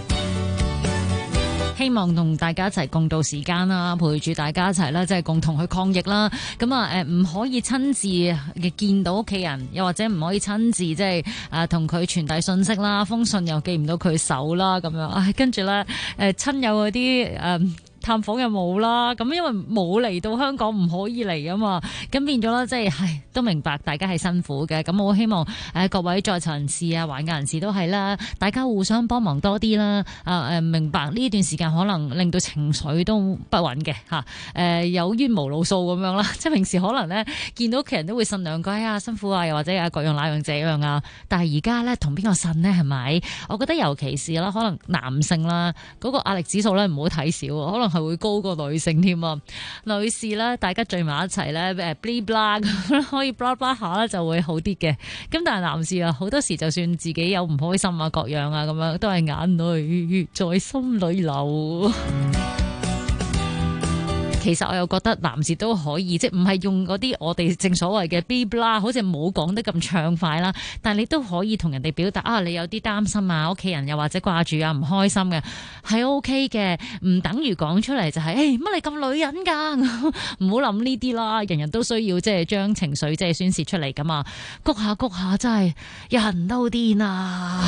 希望同大家一齊共度時間啦，陪住大家一齊啦，即係共同去抗疫啦。咁唔可以親自見到屋企人，又或者唔可以親自即係同佢傳遞信息啦，封信又寄唔到佢手啦，咁樣。跟住咧親友嗰啲探訪又冇啦，咁因為冇嚟到香港唔可以嚟啊嘛，咁變咗啦，即係都明白大家係辛苦嘅，咁我希望各位在場人士啊、患嘅人士都係啦，大家互相幫忙多啲啦，明白呢段時間可能令到情緒都不穩嘅嚇，有冤無路訴咁樣啦，即係平時可能咧見到屋企人都會呻兩句啊辛苦啊，又或者各樣那樣這樣啊，但係而家咧同邊個呻呢？係咪？我覺得尤其是啦，可能男性啦嗰個壓力指數咧唔好睇少，可能係會高過女性添啊！女士咧，大家聚埋一齊咧，blah blah 咁可以 blah blah 下咧就會好啲嘅。咁但係男士啊，好多時就算自己有唔開心啊、各樣啊咁樣，都係眼淚在心裏流。 其實我又覺得男士都可以，即係唔係用嗰啲我哋正所謂嘅 B 啦，好似冇講得咁暢快啦，但係你都可以同人哋表達啊，你有啲擔心啊，屋企人又或者掛住啊，唔開心嘅，係 OK 嘅，唔等於講出嚟就係乜你咁女人㗎，唔好諗呢啲啦，人人都需要即係將情緒即係宣泄出嚟㗎嘛，谷下谷下真係人都癲啊！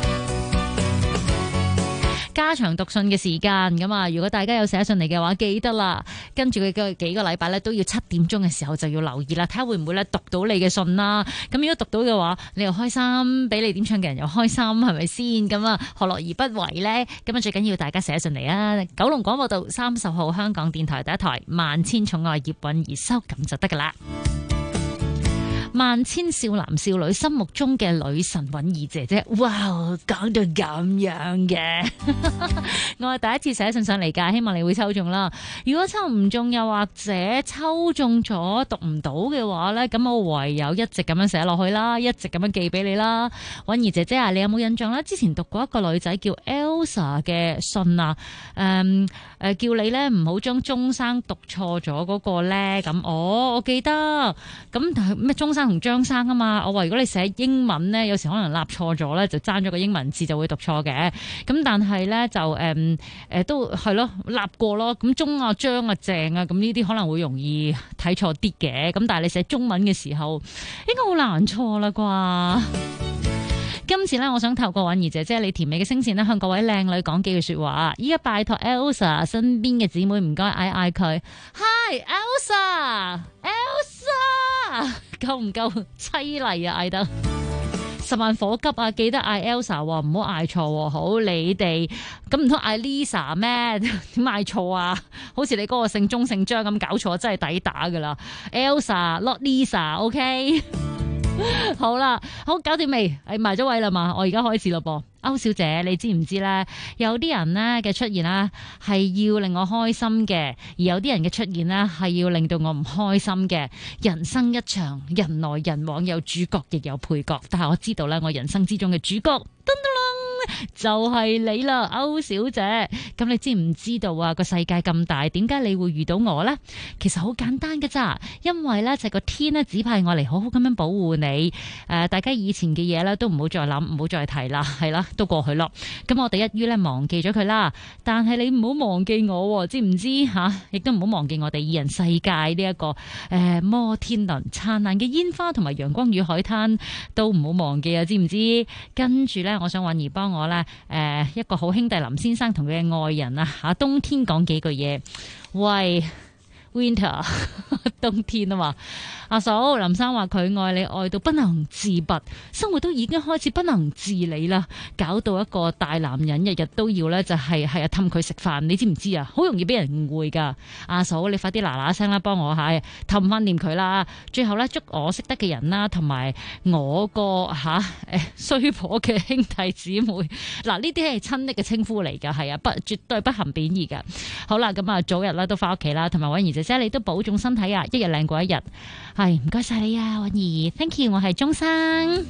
加長讀信嘅時間咁啊！如果大家有寫信嚟嘅話，記得啦，跟住佢嘅幾個禮拜咧都要7點鐘嘅時候就要留意啦，睇下會唔會咧讀到你嘅信啦。咁如果讀到嘅話，你又開心，俾你點唱嘅人又開心，係咪先？咁啊，何樂而不為呢？咁啊，最緊要大家寫信嚟啊！九龍廣播道30號香港電台第一台萬千寵愛葉韻儀收咁就得噶啦。萬千少男少女心目中嘅女神韻儀姐姐，哇，講到咁樣嘅，我係第一次寫信上嚟㗎，希望你會抽中啦。如果抽唔中，又或者抽中咗讀唔到嘅話呢，咁我唯有一直咁樣寫落去啦，一直咁樣寄俾你啦。韻儀姐姐啊，你有冇印象啦？之前讀過一個女仔叫 Elsa 嘅信啊，叫你呢唔好將中生讀錯咗嗰個呢。咁我記得，咁但係咩中生同張生啊嘛，我話如果你寫英文呢，有時可能立錯咗呢，就爭咗個英文字就會讀錯嘅。咁但係呢，就都係咯，立過咯。咁中啊張啊鄭啊，咁呢啲可能會容易睇錯啲嘅。咁但係你寫中文嘅時候，應該好難錯啦啩。今次呢，我想透過韻儀姐姐你甜美嘅聲線呢，向各位靚女講幾句說話。依家拜託 Elsa 身邊嘅姊妹唔該嗌嗌佢 ，Hi Elsa，Elsa 夠唔夠淒厲啊？嗌得10萬火急啊！記得嗌 Elsa 喎，唔好嗌錯喎。好，你哋咁唔通嗌 Lisa 咩？點嗌錯啊？好似你嗰個姓鐘姓張咁搞錯，真係抵打噶啦 ！Elsa not Lisa，OK？好啦，好搞掂未？埋咗位啦嘛，我而家開始咯噃。歐小姐，你知唔知咧？有啲人咧嘅出現啦，係要令我開心嘅；而有啲人嘅出現咧，係要令到我唔開心嘅。人生一場，人來人往，有主角亦有配角。但係我知道咧，我人生之中嘅主角，噔噔噔，就係你啦，歐小姐。咁你知唔知道啊？個世界咁大，點解你會遇到我呢？其實好簡單㗎咋，因為咧就個天咧指派我嚟好好咁樣保護你。大家以前嘅嘢咧都唔好再諗，唔好再提啦，係啦。都過去咯，咁我哋一於咧忘記咗佢啦。但係你唔好忘記我，知唔知吓？亦都唔好忘記我哋二人世界呢一個摩天輪、燦爛嘅煙花同埋陽光與海灘都唔好忘記啊！知唔知？跟住咧，我想韻儀幫我咧一個好兄弟林先生同佢嘅愛人啊吓，冬天講幾句嘢。喂 ，Winter 冬天啊嘛。阿嫂，林生話佢愛你愛到不能自拔，生活都已經開始不能自理啦，搞到一個大男人日日都要咧就係啊氹佢食飯，你知唔知啊？好容易俾人誤會噶。阿嫂，你快啲嗱嗱聲啦，幫我氹翻掂佢啦。最後咧，祝我識得嘅人啦，同埋我個衰婆嘅兄弟姊妹，嗱呢啲係親昵嘅稱呼嚟噶，係啊，絕對不含貶義噶。好啦，咁啊早日啦都翻屋企啦，同埋韻儀姐姐你都保重身體啊，一日靚過一日。係唔該晒你啊，韻儀 ，thank you， 我係鐘生。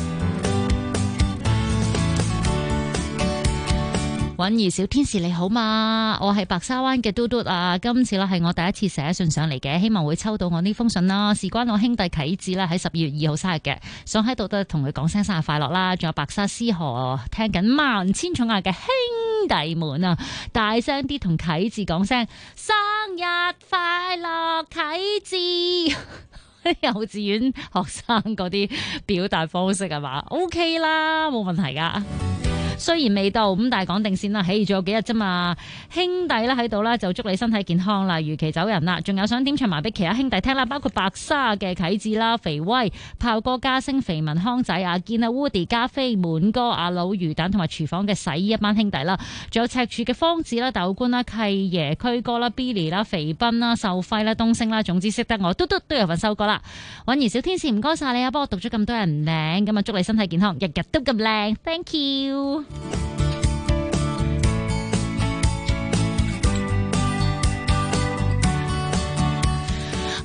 韻儀小天使你好嘛？我係白沙灣嘅嘟嘟啊，今次啦係我第一次寫信上嚟嘅，希望會抽到我呢封信啦。事關我兄弟啟智啦，喺12月2號生日嘅，想喺度都同佢講聲生日快樂啦。仲有白沙思河聽緊萬千寵愛嘅兄弟們啊，大聲啲同啟智講聲生日快樂，啟智。幼稚園學生嗰啲表達方式係嘛 ？OK 啦，冇問題噶。雖然未到咁，但係講定先啦。仲有幾日啫嘛？兄弟啦喺度啦，就祝你身體健康啦，如期走人啦。仲有想點唱埋俾其他兄弟聽啦，包括白沙嘅啟智啦、肥威、炮哥、嘉星、肥文、康仔、阿堅、阿 Woody、加菲、滿哥、阿老魚蛋同埋廚房嘅洗衣一班兄弟啦。仲有赤柱嘅方子啦、豆官啦、契爺、區哥啦、Billy 啦、肥斌啦、秀輝啦、東升啦，總之識得我嘟嘟都有份收過啦。韻儀小天使唔該晒你啊，幫我讀咗咁多人名，咁啊祝你身體健康，日日都咁靚 ，Thank you。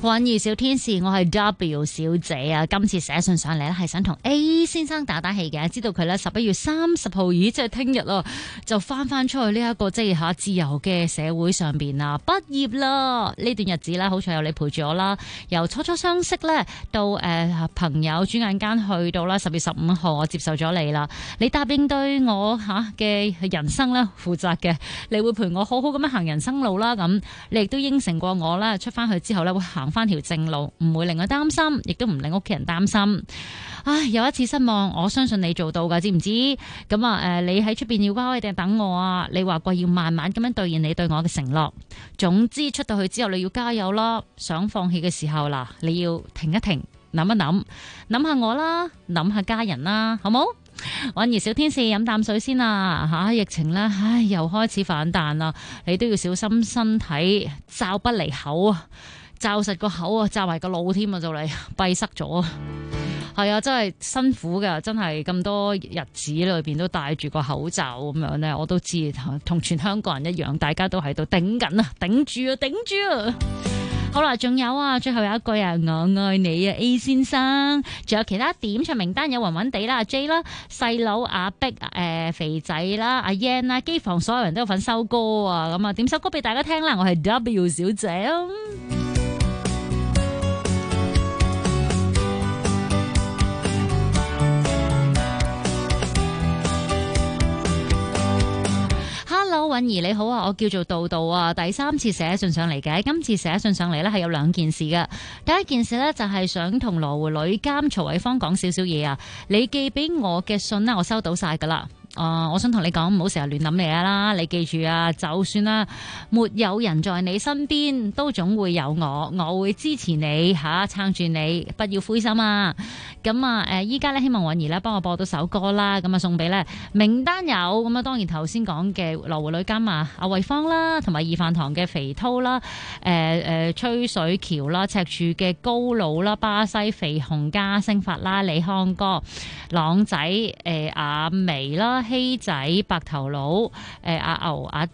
韻兒小天使，我係 W 小姐啊！今次寫信上嚟咧，係想同 A 先生打氣嘅，知道佢咧11月30號，咦，即係聽日啊，就翻出去呢一個即係吓自由嘅社會上邊啊，畢業啦！呢段日子咧，好彩有你陪住我啦，由初初相識咧到朋友轉眼間去到啦10月15號，我接受咗你啦，你答應對我嘅人生咧負責嘅，你會陪我好好咁樣行人生路啦，咁你亦都應承過我啦，出翻去之後咧會行翻條正路，唔會令我擔心，亦都唔令屋企人擔心。唉，有一次失望，我相信你做到噶，知唔知？咁啊，你喺出邊要乖乖地等我啊！你話過要慢慢咁樣兌現你對我嘅承諾。總之出到去之後，你要加油啦！想放棄嘅時候嗱，你要停一停，諗一諗，諗下我啦，諗下家人啦，好冇？韻兒小天使飲啖水先啊！吓，疫情咧，唉，又開始反彈啦，你都要小心身體，罩不離口啊！罩實個口啊，罩埋個腦添啊，就嚟閉塞咗啊！係啊，真係辛苦㗎，真係咁多日子裏邊都戴住個口罩咁樣咧，我都知同全香港人一樣，大家都喺度頂緊啊，頂住啊，頂住啊！好啦，仲有啊，最後有一句啊，我愛你啊 A 先生，仲有其他點唱名單有暈暈地啦，阿 J 啦，細佬阿碧，肥仔啦，阿 Yan 啦，機房所有人都有份收歌啊，咁啊點首歌俾大家聽啦，我係 W 小姐啊。Hello， 韻兒你好啊，我叫做道道啊，第3次寫信上嚟嘅，今次寫信上嚟呢係有2件事嘅。第一件事呢，就係想同羅湖女監曹偉芳講少少嘢啊，你寄俾我嘅信呢，我收到晒噶啦。我想同你講，唔好成日亂諗嘢啦。你記住啊，就算啦，沒有人在你身邊，都總會有我，我會支持你吓，撐住你，不要灰心啊。咁啊，依家咧希望韻兒咧幫我播到首歌啦，咁啊送俾咧名單有咁啊，當然頭先講嘅羅湖女監啊，阿慧芳啦，同埋二飯堂嘅肥濤啦，吹水橋啦，赤柱嘅高佬啦，巴西肥紅加星法啦，李康哥，朗仔，阿眉啦。希仔、白頭佬、阿牛、阿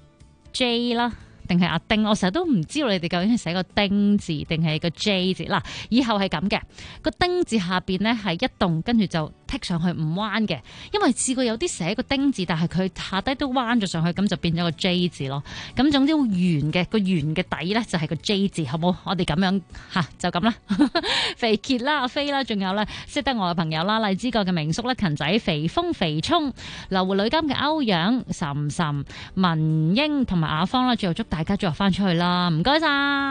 J 啦，定係阿丁？我成日都唔知道你哋究竟係寫個丁字定係個 J 字。嗱，以後係咁嘅，個丁字下邊呢係一動，跟住就剔上去唔彎嘅。因為試過有啲寫個丁字，但係佢下低都彎咗上去，咁就變咗個 J 字咯。咁總之圓嘅個圓嘅底呢就係個 J 字，好冇？我哋咁樣就咁啦。肥傑啦、阿飛啦，仲有咧識得我嘅朋友啦，荔枝角嘅明叔啦、勤仔、肥峰、肥聰、羅湖女監嘅歐陽、岑岑、文英同埋阿芳啦，最後祝大家再入翻出去啦，唔該晒。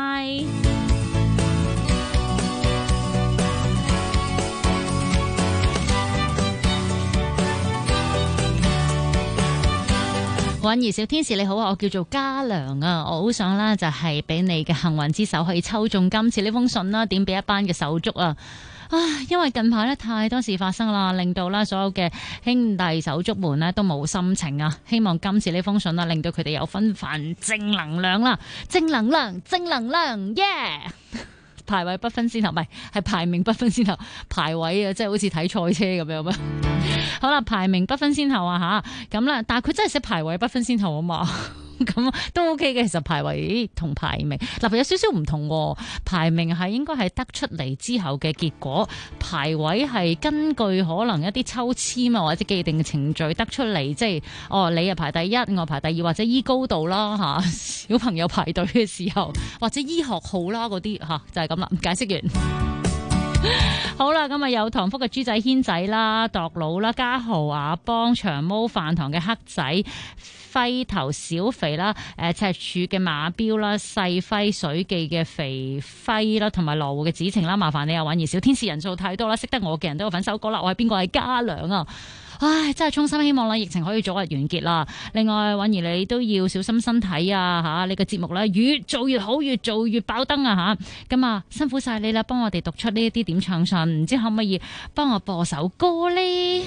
韻兒小天使你好啊，我叫做嘉良啊，我好想啦就係俾你嘅幸運之手可以抽中今次呢封信啦，點俾一班嘅手足啊！因為近排咧太多事發生啦，令到咧所有嘅兄弟手足們咧都冇心情啊！希望今次呢封信啦，令到佢哋有分份正能量啦，正能量，正能量，耶、yeah!！排位不分先後，唔係排名不分先後，排位啊，即係好似睇賽車咁樣咩？好啦，排名不分先後啊吓，咁啦，但係佢真係寫排位不分先後啊嘛。咁都 OK 嘅，其實排位同排名嗱有少少唔同，排名係應該係得出嚟之後嘅結果，排位係根據可能一啲抽籤啊或者既定嘅程序得出嚟，即係你啊排第一，我排第二，或者依高度啦吓，小朋友排隊嘅時候或者依學號啦嗰啲吓，就係咁啦，解釋完。好啦，咁啊有唐福嘅豬仔軒仔啦、度佬啦、家豪、阿邦、長毛、飯堂嘅黑仔、輝頭小肥啦、赤柱嘅馬標啦、細輝水記嘅肥輝啦，同埋羅湖嘅子晴啦，麻煩你啊，韻兒小天使人數太多啦，識得我嘅人都有份收歌啦，我係邊個？係嘉良啊！唉，真係衷心希望啦，疫情可以早日完結啦。另外，韻兒你都要小心身體啊吓，你個節目咧越做越好，越做越爆燈啊吓。咁啊，辛苦晒你啦，幫我哋讀出呢一啲點唱信，唔知可唔可以幫我播首歌呢？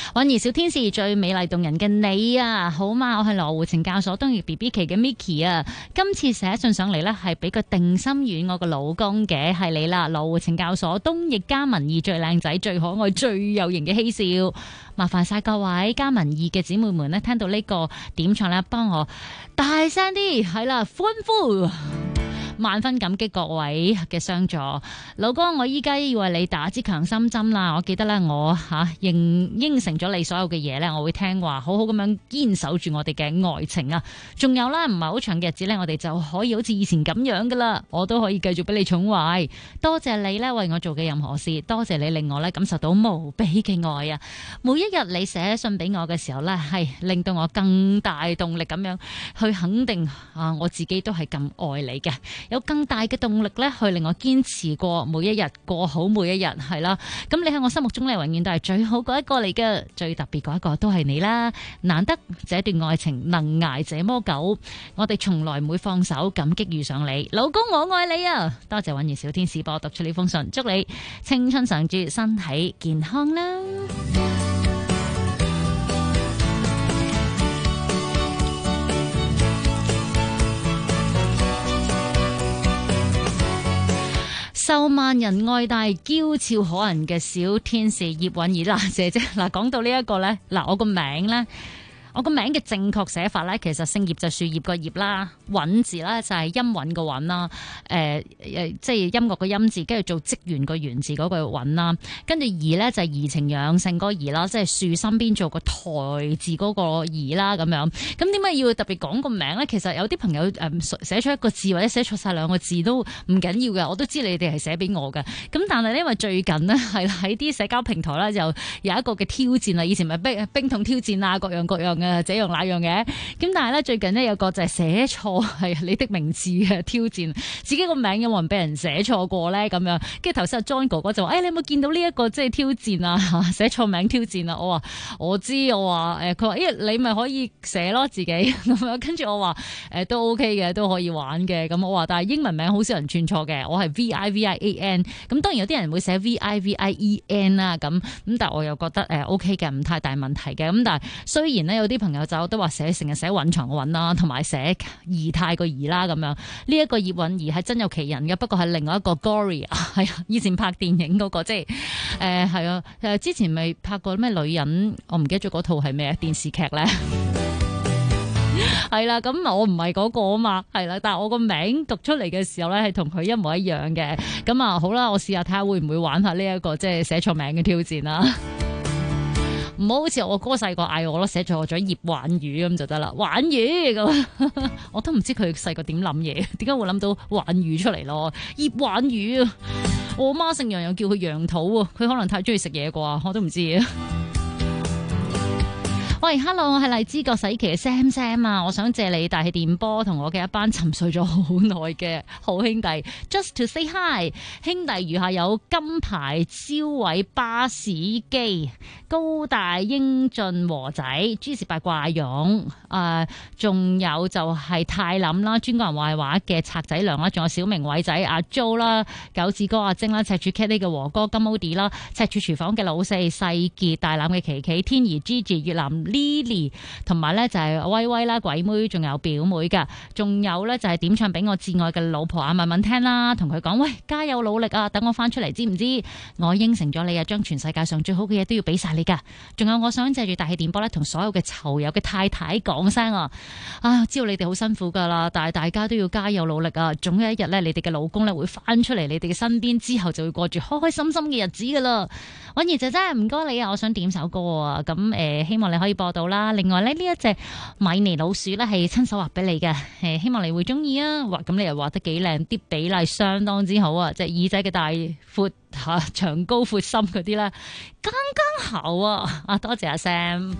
韻兒小天使最美麗動人嘅你啊，好嘛？我係羅湖懲教所東翼 BB 期嘅 Micky 啊，今次寫信上嚟呢，係俾個定心丸我個老公嘅，係你啦，羅湖懲教所東翼加文義最靚仔、最可愛、最有型嘅嬉笑，麻煩晒各位加文義嘅姊妹們呢，聽到呢個點唱呢，幫我大聲啲，係啦，歡呼！萬分感激各位嘅相助，老公，我依家要為你打支強心針啦！我記得咧，我應承咗你所有嘅嘢咧，我會聽話，好好咁樣堅守住我哋嘅愛情啊！仲有啦，唔係好長嘅日子咧，我哋就可以好似以前咁樣噶啦，我都可以繼續俾你寵壞。多謝你咧為我做嘅任何事，多謝你令我咧感受到無比嘅愛啊！每一日你寫信俾我嘅時候咧，係令到我更大動力咁樣去肯定啊，我自己都係咁愛你嘅。有更大嘅動力咧，去令我堅持過每一日，過好每一日，係啦。咁你喺我心目中咧，永遠都係最好嗰一個嚟嘅，最特別嗰一個都係你啦。難得這段愛情能捱這麼久，我哋從來唔會放手，感激遇上你，老公我愛你啊！多謝韻兒小天使幫我讀出呢封信，祝你青春常駐，身體健康啦。受萬人愛戴、嬌俏可人嘅小天使葉韻兒啦，姐姐嗱，講到呢一個咧，嗱，我個名咧。我個名嘅正確寫法咧，其實姓葉就樹葉個葉啦，韻字咧就係音韻個韻啦，即係音樂個音字，跟住做職員個員字嗰個韻啦，跟住兒咧就係怡情養性嗰個兒啦，即係樹身邊做個台字嗰個兒啦咁樣。咁點解要特別講個名咧？其實有啲朋友寫錯一個字或者寫錯晒兩個字都唔緊要嘅，我都知你哋係寫俾我嘅。咁但係因為最近呢，係喺啲社交平台啦，就有一個嘅挑戰啦，以前咪冰桶挑戰啊，各樣各樣嘅。這樣那樣嘅，咁但係咧最近呢，有個就係寫錯係你的名字嘅挑戰，自己個名有冇人俾人寫錯過咧？咁樣，跟住頭先阿 John 哥哥就話：，你有冇見到呢一個即係挑戰啊？寫錯名挑戰啊！我話我知，我話佢話你咪可以寫咯自己咁樣，跟住我話都 OK 嘅，都可以玩嘅。咁我話但係英文名好少人串錯嘅，我係 VIVIAN， 咁當然有啲人會寫 VIVIEN 啦，咁但係我又覺得OK 嘅，唔太大問題嘅。咁但係雖然呢，有啲朋友就都話成日寫蘊藏個蘊啦，同埋寫儀態個儀啦咁樣。呢一個葉韻兒係真有其人嘅，不過係另外一個 Gloria 係啊，以前拍電影嗰個，即係係啊，之前咪拍過咩女人，我唔記得咗嗰套係咩電視劇咧。係啦，咁我唔係嗰個啊嘛，係啦，但係我個名讀出嚟嘅時候咧，係同佢一模一樣嘅。咁啊，好啦，我試下睇下會唔會玩下呢一個即係寫錯名嘅挑戰啦。唔好好似我哥細個嗌我咯，寫錯咗葉婉語咁就得啦，婉語咁，我都唔知佢細個點諗嘢，點解會諗到婉語出嚟咯？葉婉語啊，我媽姓楊又叫佢楊土啊，佢可能太中意食嘢啩，我都唔知啊。喂 ，Hello， 我係荔枝角洗旗嘅 Sam 啊，我想借你大氣電波同我嘅一班沉睡咗好耐嘅好兄弟 ，just to say hi， 兄弟餘下有金牌招偉巴士基、高大英俊和仔、朱士八掛勇，仲有就係泰林啦，專講人壞話嘅賊仔娘啦，仲有小明偉仔阿 Jo 啦、九子哥阿晶啦、赤柱 Kitty 嘅和哥金 Odi 啦、赤柱廚房嘅老四細傑、大欖嘅琪琪、天兒 Gigi、越南Lily 同埋咧就係威威啦、鬼妹，仲有表妹噶，仲有咧就係點唱俾我至愛嘅老婆阿文文聽啦，同佢講喂，加油努力啊，等我翻出嚟，知唔知？我應承咗你啊，將全世界上最好嘅嘢都要俾晒你噶。仲有我想借住大氣電波咧，同所有嘅囚友嘅太太講聲啊，知道你哋好辛苦噶啦，但係大家都要加油努力啊，總有一日咧，你哋嘅老公咧會翻出嚟你哋嘅身邊，之後就會過住開開心心嘅日子噶啦。韻兒姐姐唔該你啊，我想點首歌啊，咁希望你可以播到啦。另外咧呢一隻米妮老鼠咧係親手畫俾你嘅，希望你會中意啊。咁你又畫得幾靚，啲比例相當之好啊，即係耳仔嘅大闊長高闊深嗰啲咧，剛剛好啊！多謝阿 Sam。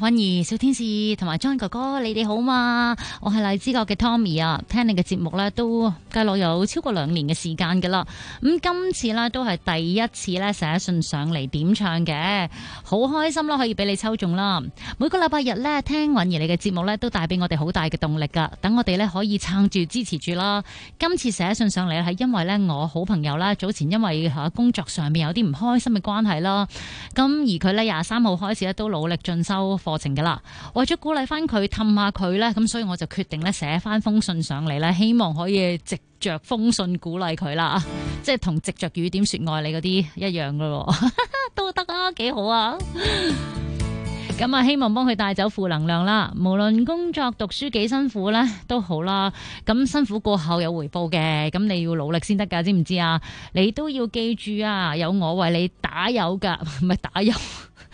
韻兒、小天使同埋 John 哥哥，你哋好嘛？我係荔枝角嘅 Tommy 啊，聽你嘅節目呢都計落有超過2年嘅時間噶啦。咁今次呢都係第一次呢寫信上嚟點唱嘅，好開心咯，可以俾你抽中啦。每個禮拜日呢聽韻兒你嘅節目呢都帶俾我哋好大嘅動力噶，等我哋呢可以撐住支持住啦。今次寫信上嚟係因為呢我好朋友啦，早前因為工作上面有啲唔開心嘅關係啦，咁而佢呢23號開始呢都努力進修課程噶啦，為咗鼓勵翻佢氹下佢呢，咁所以我就決定呢寫翻封信上嚟呢，希望可以藉着封信鼓勵佢啦，即係同藉着雨點說愛你嗰啲一樣噶咯，都得啊，幾好啊！咁啊，希望幫佢帶走負能量啦。無論工作讀書幾辛苦呢，都好啦。咁辛苦過後有回報嘅，咁你要努力先得噶，知唔知啊？你都要記住啊，有我為你打油噶，唔係打油。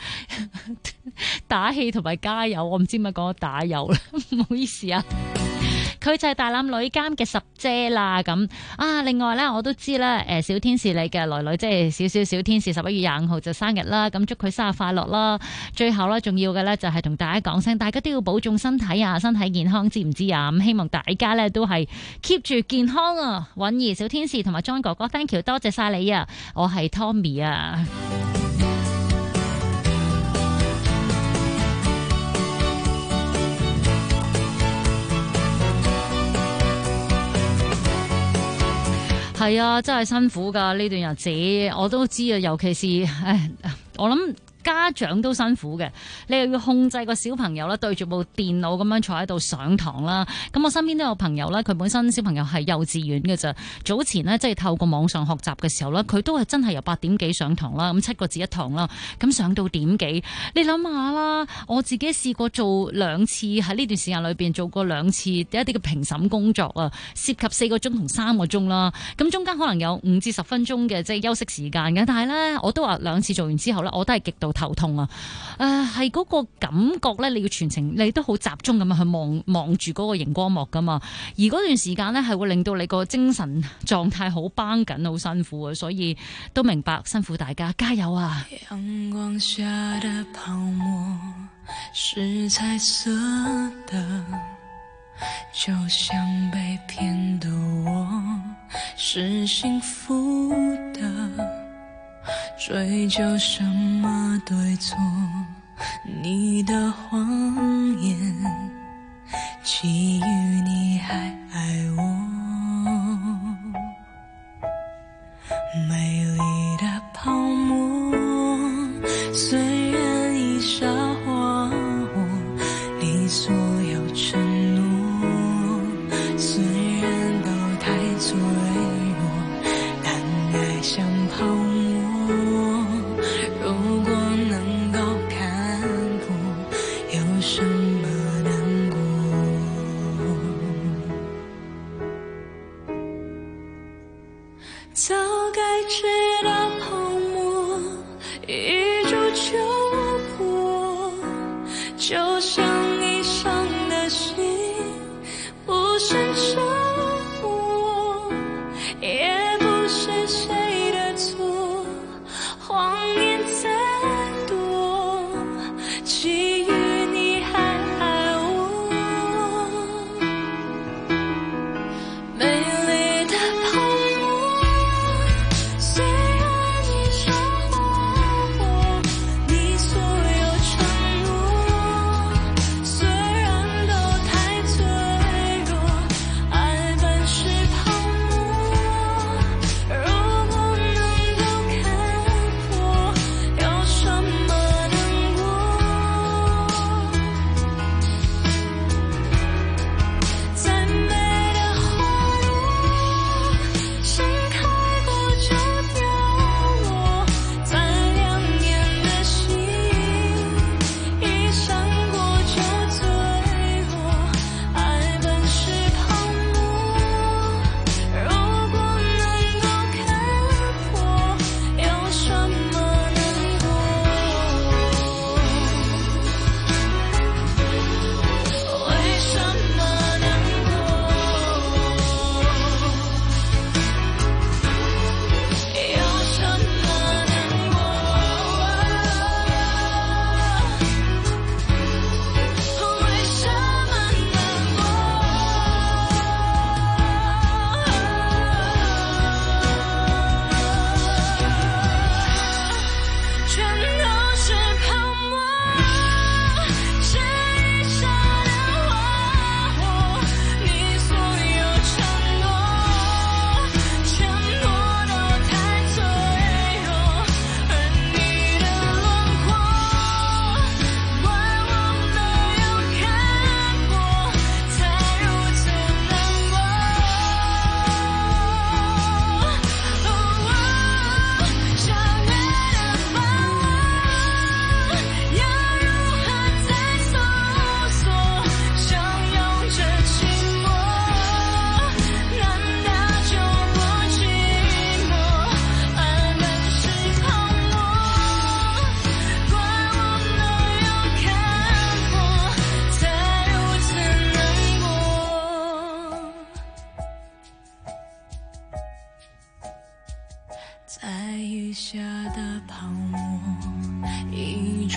打氣同埋加油，我唔知咪講打油啦，唔好意思啊。佢就係大欖女監嘅十姐啦，咁啊，另外呢，我都知啦，小天使你嘅女女即係小天使11月25號就生日啦，咁祝佢生日快樂啦。最後呢，重要嘅呢，就係同大家講聲，大家都要保重身體啊，身體健康，知唔知啊？咁希望大家呢都係 keep 住健康啊。韻兒、小天使同埋 John 哥哥 ，thank you， 多謝晒你啊，我係 Tommy 啊。係啊，真係辛苦噶呢段日子，我都知啊。尤其是我諗家長都辛苦嘅，你又要控制個小朋友啦，對住部電腦咁樣坐喺度上堂啦。咁我身邊都有朋友咧，佢本身小朋友係幼稚園嘅咋，早前呢，即係透過網上學習嘅時候咧，佢都係真係由8點幾上堂啦，咁7個字一堂啦，咁上到點幾，你諗下啦。我自己試過做2次，喺呢段時間裏邊做過2次一啲嘅評審工作啊，涉及4個鐘同3個鐘啦，咁中間可能有5至10分鐘嘅即係休息時間嘅，但係咧我都話2次做完之後咧，我都係極度頭痛啊！係嗰個感覺咧，你要全程你都好集中咁樣去望住嗰個熒光幕噶嘛，而嗰段時間咧係會令到你個精神狀態好繃緊，好辛苦啊！所以都明白辛苦大家，加油啊！ 陽光下的泡沫是彩色的，就像被騙的我是幸福的，追究什麼對錯，你的謊言基於你還愛我，美麗的泡沫雖然已沙化我你所有承諾，雖然都太脆弱，但愛像泡沫，如果能夠看破，有什麼難過？早該知道泡沫一觸就破，就像你傷的心不是折磨，也不是誰的錯，謊言再多，基於你還愛我，美麗的泡沫雖然已沙化我你所有承諾，雖然都太脆弱，愛本是泡沫，如果能夠看破，有什麼難過？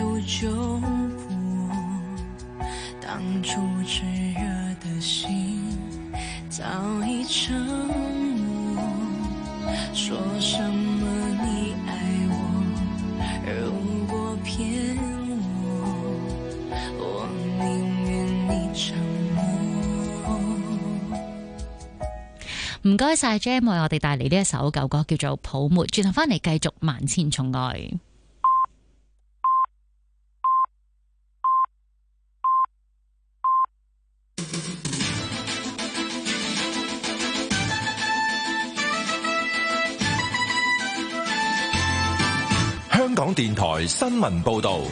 初就破，当初炽热的心早已沉默。说什么你爱我，如果骗我宁愿你沉默。 唔該晒 Jam 為我哋帶嚟呢一首舊歌，叫做《泡沫》。轉頭翻嚟繼續萬千寵愛。 香港電台新聞報道，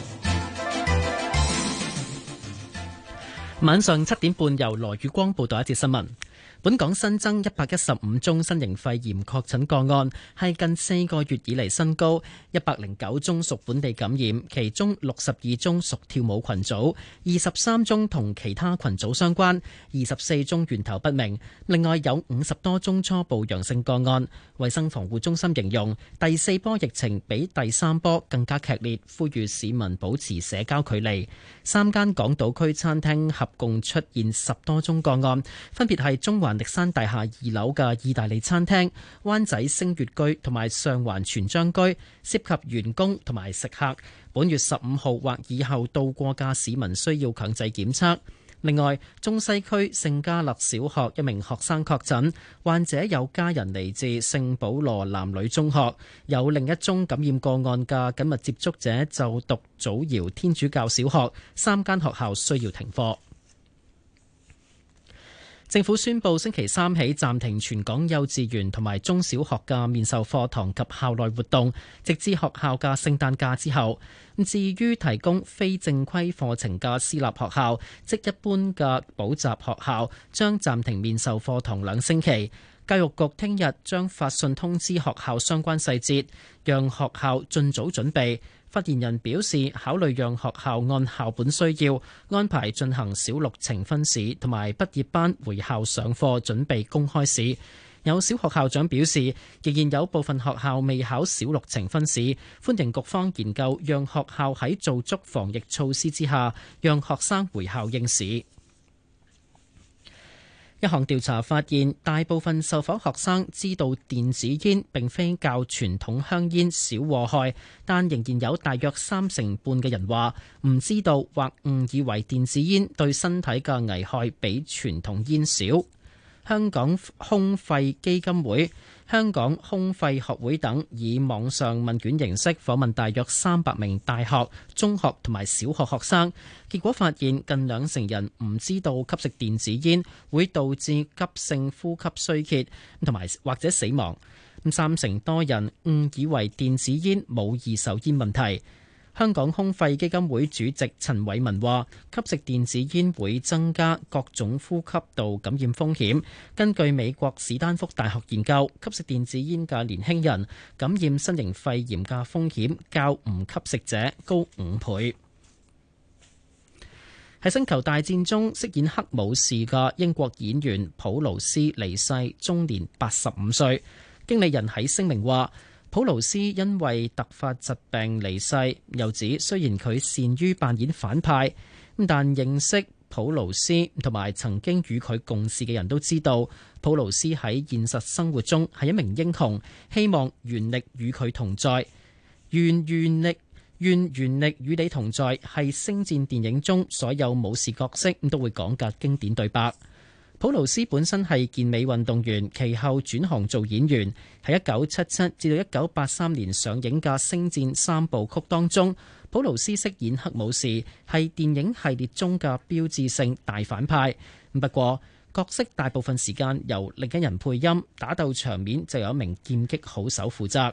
晚上7點半由羅宇光報道一節新聞。本港新增115宗新型肺炎確診個案，係近4個月以嚟新高。109宗屬本地感染，其中62宗屬跳舞群組，23宗同其他群組相關，24宗源頭不明。另外有50多宗初步陽性個案。衛生防護中心形容第4波疫情比第3波更加劇烈，呼籲市民保持社交距離。3間港島區餐廳合共出現10多宗個案，分別係中環歷山大廈2樓嘅意大利餐廳、灣仔星月居同埋上環全章居，涉及員工同埋食客。本月15號或以後到過嘅市民需要強制檢測。另外，中西區聖嘉勒小學一名學生確診，患者有家人嚟自聖保羅男女中學，有另一宗感染個案嘅緊密接觸者就讀祖堯天主教小學，3間學校需要停課。政府宣布星期3起暫停全港幼稚園同埋中小學嘅面授課堂及校內活動，直至學校嘅聖誕假之後。至於提供非正規課程嘅私立學校，即一般嘅補習學校，將暫停面授課堂2星期。教育局聽日將發信通知學校相關細節，讓學校盡早準備。發言人表示，考慮讓學校按校本需要安排進行小6呈分試同埋畢業班回校上課，準備公開試。有小學校長表示，仍然有部分學校未考小6呈分試，歡迎局方研究讓學校喺做足防疫措施之下，讓學生回校應試。一項調查發現，大部分受訪學生知道電子煙並非較傳統香煙少禍害，但仍然有大約30%嘅人話唔知道或誤以為電子煙對身體嘅危害比傳統煙少。香港胸肺基金會、香港胸肺學會等以網上問卷形式訪問大約300名大學、中學同埋小學學生，結果發現近20%人唔知道吸食電子煙會導致急性呼吸衰竭同埋或者死亡。30%多人誤以為電子煙冇二手煙問題。香港胸肺基金會主席陳偉文話：吸食電子煙會增加各種呼吸道感染風險。根據美國史丹福大學研究，吸食電子煙嘅年輕人感染新型肺炎嘅風險較唔吸食者高5倍。喺星球大戰中飾演黑武士嘅英國演員普勞斯離世，終年85歲。經理人喺聲明話：普勞斯因為突發疾病離世，又指雖然佢善於扮演反派，但認識普勞斯同埋曾經與佢共事嘅人都知道，普勞斯喺現實生活中係一名英雄，希望原力與佢同在，願原力與你同在係星戰電影中所有武士角色都會講嘅經典對白。普勞斯本身係健美運動員，其後轉行做演員。喺1977至到1983年上映嘅《星戰》3部曲當中，普勞斯飾演黑武士，係電影系列中嘅標誌性大反派。不過角色大部分時間由另一人配音，打鬥場面就有一名劍擊好手負責。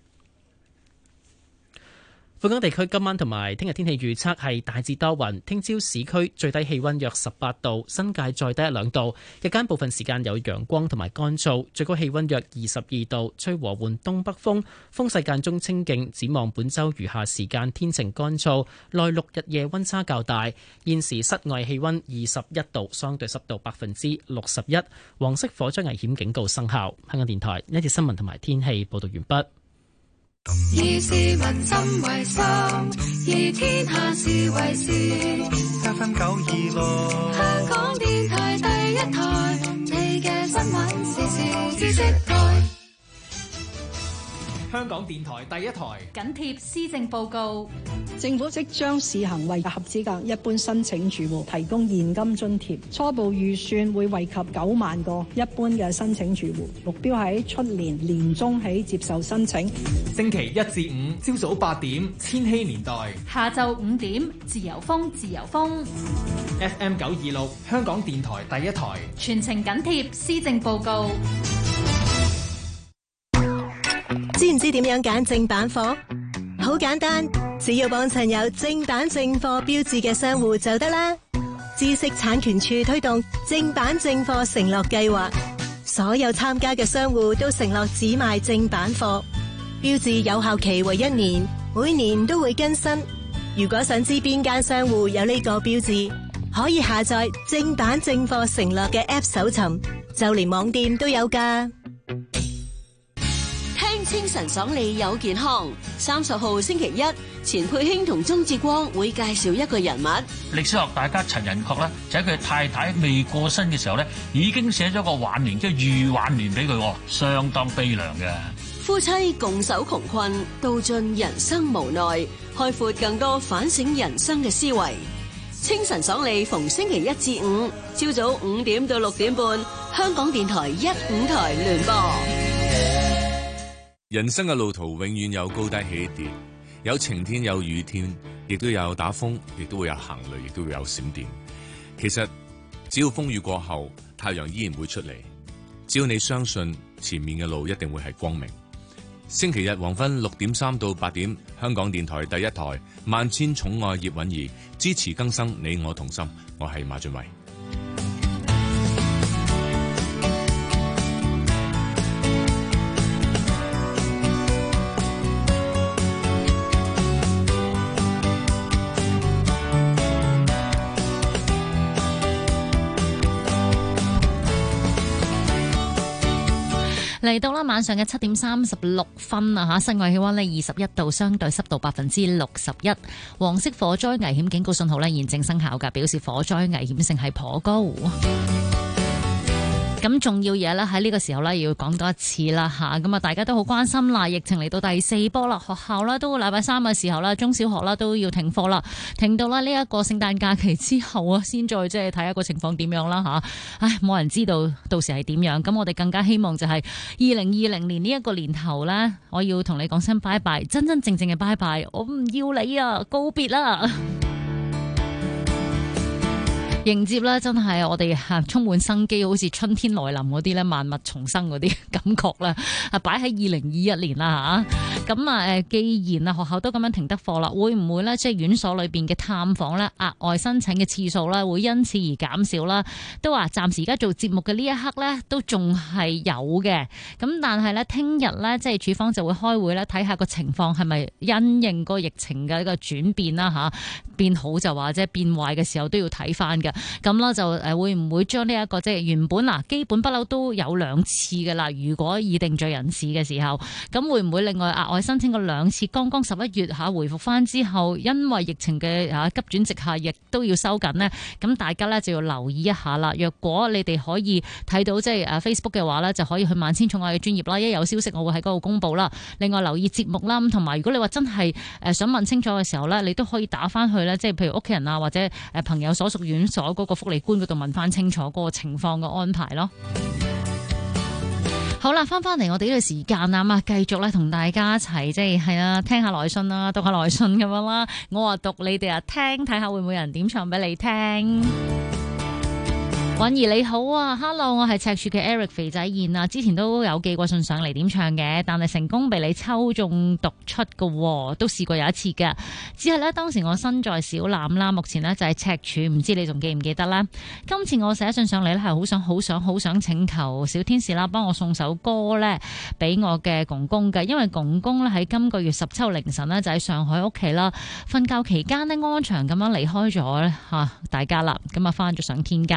本港地區今晚同埋聽日天氣預測係大致多雲，聽朝市區最低氣溫約18度，新界再低1-2度。日間部分時間有陽光同埋乾燥，最高氣溫約22度，吹和緩東北風，風勢間中清勁。展望本週餘下時間天晴乾燥，內陸日夜溫差較大。現時室外氣溫21度，相對濕度61%，黃色火災危險警告生效。香港電台呢節新聞同埋天氣報道完畢。 以市民心為心，以天下事為事。 7分926， 香港電台第一台，你嘅新聞時事知識台。 香港電台第一台緊貼施政報告， 政府即將試行為合資格一般申請住戶提供現金津貼，初步預算會惠及9萬個一般嘅申請住戶，目標喺出年年中起接受申請。 星期1至5朝早8點，千禧年代； 下晝5點，自由風，自由風。 FM 926，香港電台第一台， 全程緊貼施政報告。 知唔知點樣揀正版貨？好簡單，只要幫襯有正版正貨標誌嘅商戶就得啦。知識產權處推動正版正貨承諾計劃，所有參加嘅商戶都承諾只賣正版貨，標誌有效期為1年，每年都會更新。如果想知邊間商戶有呢個標誌，可以下載正版正貨承諾嘅 App 搜尋，就連網店都有㗎。 清晨爽利有健康，30號星期一，錢佩卿同鍾志光會介紹一個人物。 歷史學大家陳寅恪咧，就喺佢太太未過身嘅時候咧，已經寫咗個挽聯，即係預挽聯俾佢，相當悲涼嘅。 夫妻共守窮困，道盡人生無奈，開闊更多反省人生嘅思維。清晨爽利逢星期1至5，朝早5點到6點半，香港電台1、5台聯播。 人生嘅路途永遠有高低起跌，有晴天有雨天，亦都有打風，亦都會有行雷，亦都會有閃電。其實只要風雨過後，太陽依然會出嚟。只要你相信前面嘅路一定會係光明。星期日黃昏6點3到8點，香港電台第一台，萬千寵愛葉韻儀，支持更生，你我同心。我係馬俊偉。 嚟到啦，晚上嘅7點36分啊！室外氣溫呢21度，相對濕度61%。黃色火災危險警告信號呢現正生效㗎，表示火災危險性係頗高。咁重要嘢咧喺呢個時候咧要講多一次啦吓，咁啊大家都好關心啦，疫情嚟到第4波啦，學校啦都禮拜3嘅時候啦，中小學啦都要停課啦，停到啦呢一個聖誕假期之後啊，先再即係睇下個情況點樣啦吓。唉，冇人知道到時係點樣，咁我哋更加希望就係2020年呢一個年頭咧，我要同你講聲拜拜，真真正正嘅拜拜，我唔要你啊，告別啦。迎接咧，真係我哋充滿生機，好似春天來臨嗰啲咧，萬物重生嗰啲感覺啦。擺喺2021年啦吓，咁啊既然啊學校都咁樣停得課啦，會唔會咧即係院所裏邊嘅探訪咧額外申請嘅次數咧會因此而減少啦？都話暫時而家做節目嘅呢一刻咧都仲係有嘅，咁但係咧聽日咧即係處方就會開會咧睇下個情況係咪因應個疫情嘅一個轉變啦吓，變好就話即係變壞嘅時候都要睇翻嘅。咁啦就會唔會將呢一個即係原本基本不嬲都有2次㗎啦，如果已定罪人士嘅時候，咁會唔會另外額外申請個2次？剛剛11月回復翻之後，因為疫情嘅急轉直下，亦都要收緊呢。咁大家呢就要留意一下啦。若果你哋可以睇到即係Facebook 嘅話呢，就可以去萬千寵愛嘅專頁啦，一有消息我會喺嗰度公布啦。另外留意節目啦，同埋如果你話真係想問清楚嘅時候呢，你都可以打翻去呢，即係譬如屋企人啊或者朋友所屬院所嗰個福利官嗰度問翻清楚嗰個情況嘅安排咯。好啦，翻嚟我哋呢個時間啊嘛，繼續咧同大家一齊即係啦，聽下來信啦，讀下來信咁樣啦。我話讀，你哋聽，睇下會唔會有人點唱俾你聽。韻儀你好啊 ，Hello， 我係赤柱嘅 Eric 肥仔燕啊，之前都有寄過信上嚟點唱嘅，但係成功被你抽中讀出嘅，都試過有一次嘅，只係呢，當時我身在小欖啦，目前呢就係赤柱，唔知你仲記唔記得啦？今次我寫信上嚟呢，係好想請求小天使啦，幫我送首歌呢俾我嘅公公嘅，因為公公呢喺今個月17號凌晨呢就喺上海屋企啦，瞓覺期間呢安詳咁樣離開咗吓大家啦，咁啊翻咗上天家。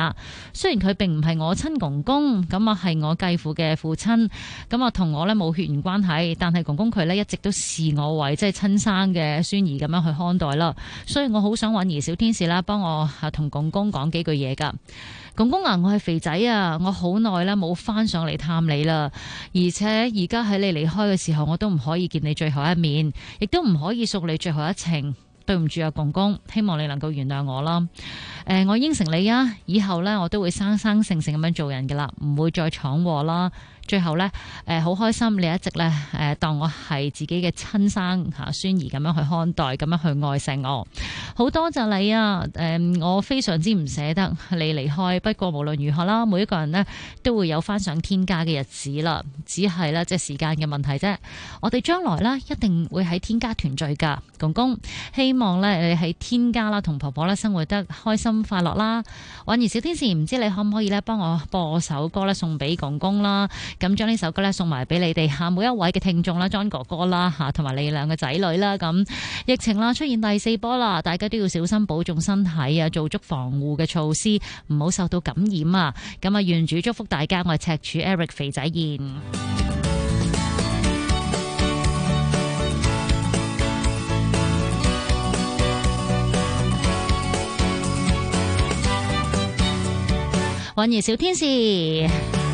雖然佢並唔係我親公公，咁啊係我繼父嘅父親，咁啊同我呢冇血緣關係，但係公公佢呢一直都視我為即係親生嘅孫兒咁樣去看待啦。所以我好想允兒小天使啦，幫我同公公講幾句嘢噶。公公啊，我係肥仔啊，我好耐啦冇翻上嚟探你啦，而且而家喺你離開嘅時候，我都唔可以見你最後一面，亦都唔可以送你最後一程。對唔住啊，公公，希望你能夠原諒我啦。我應承你啊，以後呢，我都會生生性性咁樣做人噶啦，唔會再闖禍啦。最後呢，好開心你一直呢，當我係自己嘅親生孫兒咁樣去看待，咁樣去愛錫我。好多謝你啊！我非常之唔捨得你離開。不過無論如何啦，每一個人呢都會有翻上天家嘅日子啦，只係咧即係時間嘅問題啫。我哋將來呢一定會喺天家團聚噶，公公。希望呢你喺天家啦，同婆婆呢生活得開心快樂啦。婉兒小天使，唔知你可唔可以呢幫我播首歌呢送俾公公啦？咁將呢首歌咧送埋俾你哋吓，每一位嘅聽眾啦 ，John 哥哥啦吓，同埋你兩個仔女啦。咁疫情啦出現第4波啦，大家都要小心保重身體啊，做足防護嘅措施，唔好受到感染啊。咁啊，願主祝福大家，我係赤柱 Eric 肥仔燕。婉兒小天使。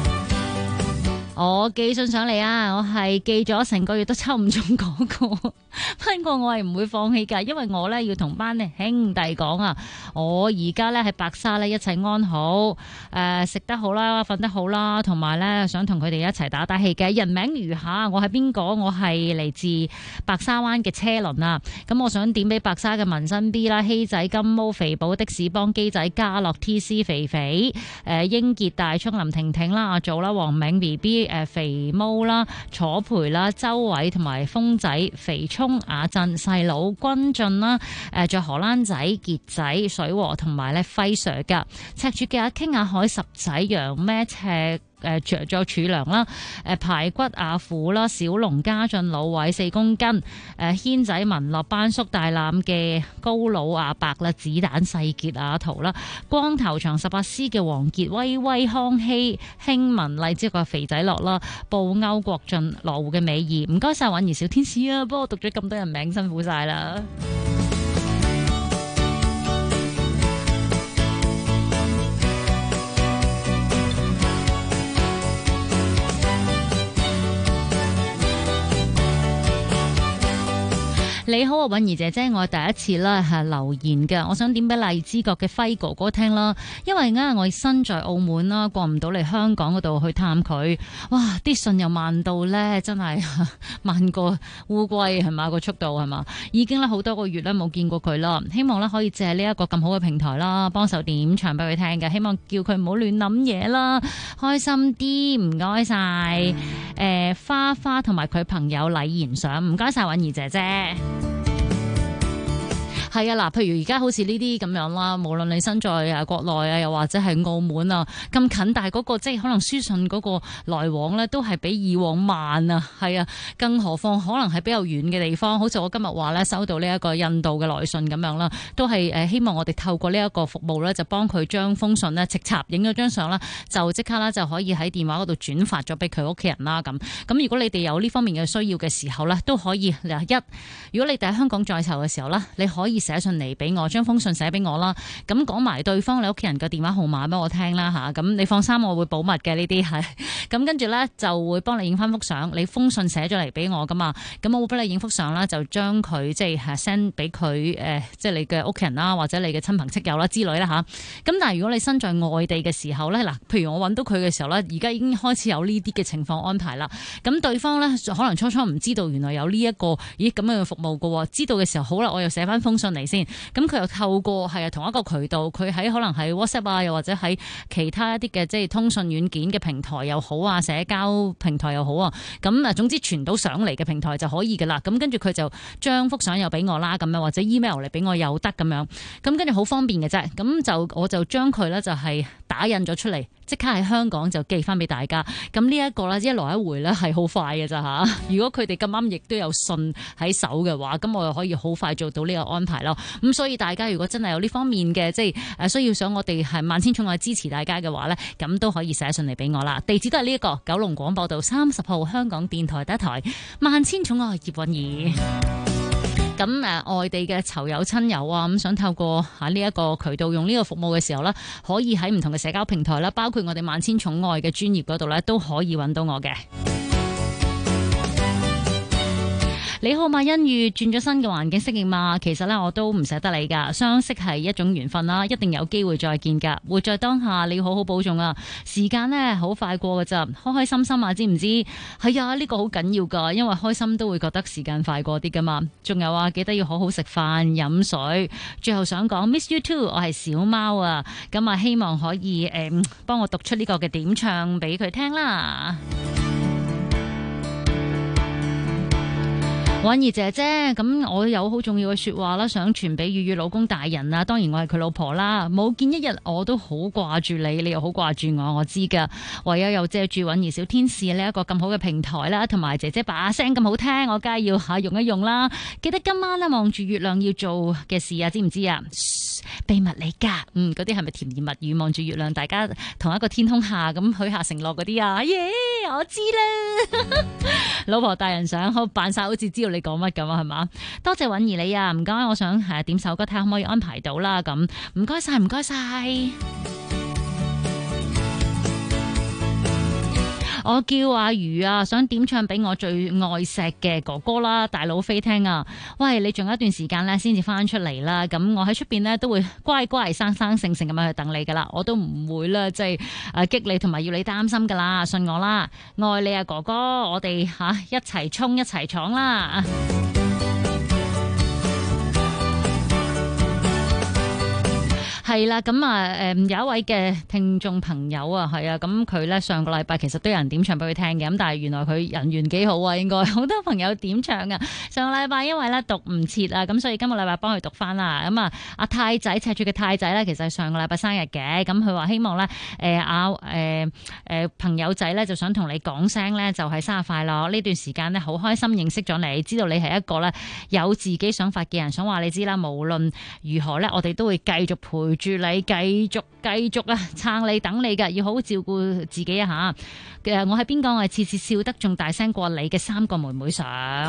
我寄信上嚟啊！我係寄咗成個月都抽唔中嗰個，不過我係唔會放棄噶，因為我呢要同班兄弟講啊，我而家呢喺白沙呢一切安好，食得好啦，瞓得好啦，同埋呢想同佢哋一齊打打氣嘅。人名如下，我係邊個？我係嚟自白沙灣嘅車輪啊！咁我想點俾白沙嘅紋身 B 啦、希仔、金毛、肥寶、的士幫、機仔、嘉樂、TC、肥肥、英傑、大聰、林婷婷啦、阿祖啦、黃銘 BB。肥毛啦、楚培啦、周偉同埋峰仔、肥聰、阿振、細佬、君俊啦，仲有荷蘭仔、傑仔、水和同埋咧輝 Sir 噶，赤柱嘅阿傾阿海、十仔、楊咩赤。仲有儲糧啦，排骨阿虎啦，小龍家俊老偉4公斤，軒仔文樂班叔大欖嘅高佬阿伯啦，子彈細傑阿圖啦，光頭長18C嘅黃傑威威康熙興文麗之個肥仔樂啦，布歐國俊羅湖嘅美儀，唔該晒婉兒小天使啊，幫我讀咗咁多人名辛苦晒啦。你好啊，婉兒姐姐，我係第一次啦留言嘅，我想點俾荔枝角嘅輝哥哥聽啦，因為我身在澳門啦，過唔到嚟香港嗰度去探佢，哇！啲信又慢到呢，真係慢過烏龜係嘛，個速度係嘛，已經咧好多個月咧冇見過佢啦，希望咧可以借呢一個咁好嘅平台啦，幫手點唱俾佢聽嘅，希望叫佢唔好亂諗嘢啦，開心啲，唔該晒。花花同埋佢朋友禮賢上，唔該晒婉兒姐姐。係啊，嗱，譬如而家好似呢啲咁樣啦，無論你身在國內啊，又或者係澳門啊，咁近，但係嗰個即係可能書信嗰個來往咧，都係比以往慢啊。係啊，更何況可能係比較遠嘅地方，好似我今日話咧收到呢一個印度嘅來信咁樣啦，都係希望我哋透過呢一個服務咧，就幫佢將封信咧直插影咗張相啦，就即刻啦就可以喺電話嗰度轉發咗俾佢屋企人啦。咁如果你哋有呢方面嘅需要嘅時候咧，都可以如果你哋喺香港在囚嘅時候咧，你可以寫信嚟俾我，將封信寫俾我啦。咁講埋對方你屋企人嘅電話號碼俾我聽啦吓。咁你放心，我會保密嘅呢啲係。咁跟住咧就會幫你影翻幅相，你封信寫咗嚟俾我噶嘛。咁我會幫你影幅相啦，就將佢即係 send 俾佢即係你嘅屋企人啦，或者你嘅親朋戚友啦之類啦吓。咁但係如果你身在外地嘅時候咧，嗱，譬如我揾到佢嘅時候咧，而家已經開始有呢啲嘅情況安排啦。咁對方咧可能初初唔知道原來有呢一個咁樣嘅服務噶，知道嘅時候好啦，我又寫翻封信嚟先。咁佢又透過同一個渠道，佢喺可能係 WhatsApp 啊，又或者喺其他一啲嘅即係通訊軟件嘅平台又好啊，社交平台又好啊，咁總之傳到上嚟嘅平台就可以噶啦。咁跟住佢就將幅相又俾我啦，咁樣或者 email 嚟俾我又得咁樣。咁跟住好方便嘅啫。咁我就將佢咧就係打印咗出嚟，即刻喺香港就寄翻俾大家。咁呢一個咧一來一回咧係好快嘅咋吓。如果佢哋咁啱亦都有信喺手嘅話，咁我又可以好快做到呢個安排咯。咁所以大家如果真係有呢方面嘅即係需要想我哋係萬千寵愛支持大家嘅話咧，咁都可以寫信嚟俾我啦。地址都係呢一個九龍廣播道30號香港電台第一台萬千寵愛葉韻儀。咁外地嘅囚友親友啊，咁想透過呢一個渠道用呢個服務嘅時候呢，可以喺唔同嘅社交平台啦，包括我哋萬千寵愛嘅專頁嗰度呢，都可以揾到我嘅。你好嘛，欣裕，轉咗新嘅環境適應嘛？其實呢，我都唔捨得你噶，相識係一種緣分啦，一定有機會再見噶。活在當下，你要好好保重啊！時間呢，好快過噶咋，開開心心啊，知唔知？係啊，呢個好緊要噶，因為開心都會覺得時間快過啲噶嘛。仲有啊，記得要好好食飯飲水。最後想講 Miss You Too， 我係小貓啊，咁啊希望可以幫我讀出呢個嘅點唱俾佢聽啦。韻儀姐姐，咁我有好重要嘅說話啦，想傳俾粵語老公大人啊，當然我係佢老婆啦，冇見一日我都好掛住你，你又好掛住我知噶，唯有又借住韻儀小天使呢一個咁好嘅平台啦，同埋姐姐把聲咁好聽，我梗係要用一用啦。記得今晚咧望住月亮要做嘅事啊，知唔知啊？秘密嚟噶，嗰啲係咪甜言蜜語？望住月亮，大家同一個天空下咁許下承諾嗰啲啊？耶，我知啦。老婆大人想好扮晒好似知道你講乜咁啊，係嘛？多謝韻儀你啊，唔該，我想點首歌睇下可唔可以安排到啦？咁唔該晒，唔該晒。我叫阿如啊，想點唱俾我最愛錫嘅哥哥啦，大佬飛聽啊！喂，你仲有一段時間咧先至翻出嚟啦，咁我喺出邊咧都會乖乖生生性性咁樣去等你噶啦，我都唔會啦，即係激你同埋要你擔心噶啦，信我啦，愛你啊哥哥，我哋一齊衝一齊闖啦！係啦，咁有一位嘅聽眾朋友啊，係啊，咁佢咧上個禮拜其實都有人點唱俾佢聽嘅，咁但係原來佢人緣幾好啊，應該好多朋友點唱啊。上個禮拜因為咧讀唔切啊，咁所以今個禮拜幫佢讀翻啦。咁啊，阿太仔赤柱嘅太仔咧，其實係上個禮拜生日嘅，咁佢話希望咧朋友仔咧就想同你講聲咧，就係生日快樂。呢段時間咧好開心認識咗你，知道你係一個咧有自己想法嘅人，想話你知啦。無論如何咧，我哋都會繼續陪住你，繼續啊撐你等你㗎，要好好照顧自己啊吓。我係邊個？我係次次笑得仲大聲過你嘅3個妹妹上。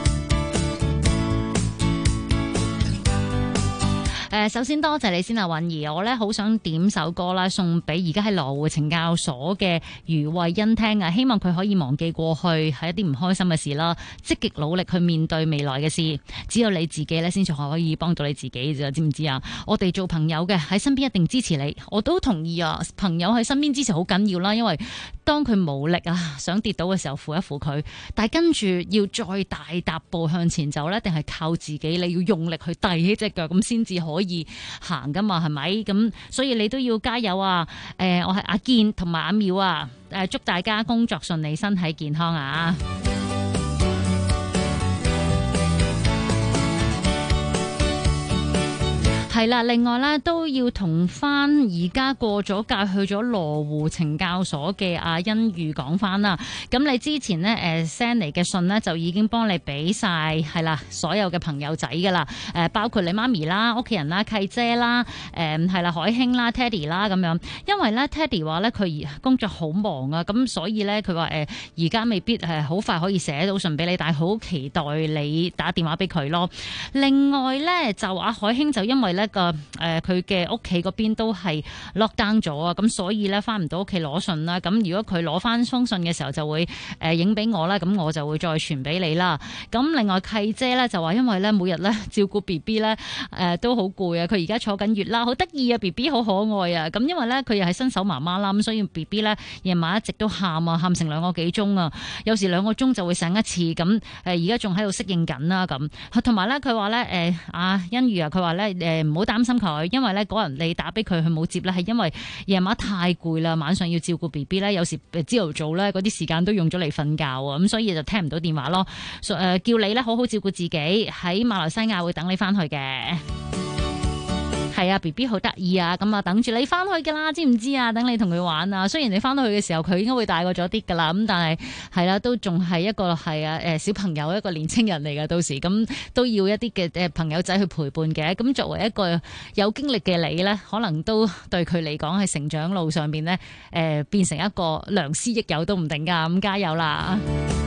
首先多謝你先啊，韻儀，我咧好想點首歌啦，送俾而家喺羅湖懲教所嘅余慧欣聽啊，希望佢可以忘記過去係一啲唔開心嘅事啦，積極努力去面對未來嘅事。只有你自己咧，先至可以幫到你自己咋，知唔知啊？我哋做朋友嘅喺身邊一定支持你，我都同意啊。朋友喺身邊支持好緊要啦，因為當佢無力啊，想跌倒嘅時候扶一扶佢，但係跟住要再大踏步向前走咧，定係靠自己，你要用力去遞起隻腳咁先至可以行噶嘛，係咪？咁所以你都要加油啊！我係阿健同埋阿妙啊！祝大家工作順利，身體健康啊！係啦，另外咧都要同翻而家過咗界去咗羅湖懲教所嘅阿欣如講翻啦。咁你之前咧send 嚟嘅信咧就已經幫你俾晒係啦，所有嘅朋友仔噶啦，包括你媽咪啦、屋企人啦、契姐啦、係啦、海興啦、Teddy 啦咁樣。因為咧 Teddy 話咧佢工作好忙啊，咁所以咧佢話而家未必好快可以寫到信俾你，但係好期待你打電話俾佢咯。另外咧就阿海興就因為咧佢嘅屋企嗰邊都係 lock down 咗啊，咁所以咧翻唔到屋企攞信啦。咁如果佢攞翻封信嘅時候就會影俾我啦，咁我就會再傳俾你啦。咁另外契姐咧就話因為咧每日咧照顧 B B 咧都好攰啊，佢而家坐緊月啦，好得意啊 B B 好可愛啊。咁因為咧佢又係新手媽媽啦，咁所以 B B 咧夜晚一直都喊啊，喊成2個幾鐘啊，有時2個鐘就會醒一次。咁而家仲喺度適應緊啦。咁同埋咧佢話咧阿欣如啊，佢話咧唔好擔心佢，因為咧嗰日你打俾佢冇接咧，係因為夜晚太攰啦，晚上要照顧 B B 咧，有時朝頭早咧嗰啲時間都用咗嚟瞓覺啊，咁所以就聽唔到電話咯。叫你咧好好照顧自己，喺馬來西亞會等你翻去嘅。 係啊 ，B B 好得意啊，咁啊等住你翻去噶啦，知唔知啊？等你同佢玩啊。雖然你翻到去嘅時候，佢應該會大過咗啲噶啦，咁但係係啦，都仲係一個係啊小朋友，一個年青人嚟噶，到時咁都要一啲嘅朋友仔去陪伴嘅。咁作為一個有經歷嘅你呢，可能都對佢嚟講喺成長路上邊呢，變成一個良師益友都唔定噶，咁加油啦！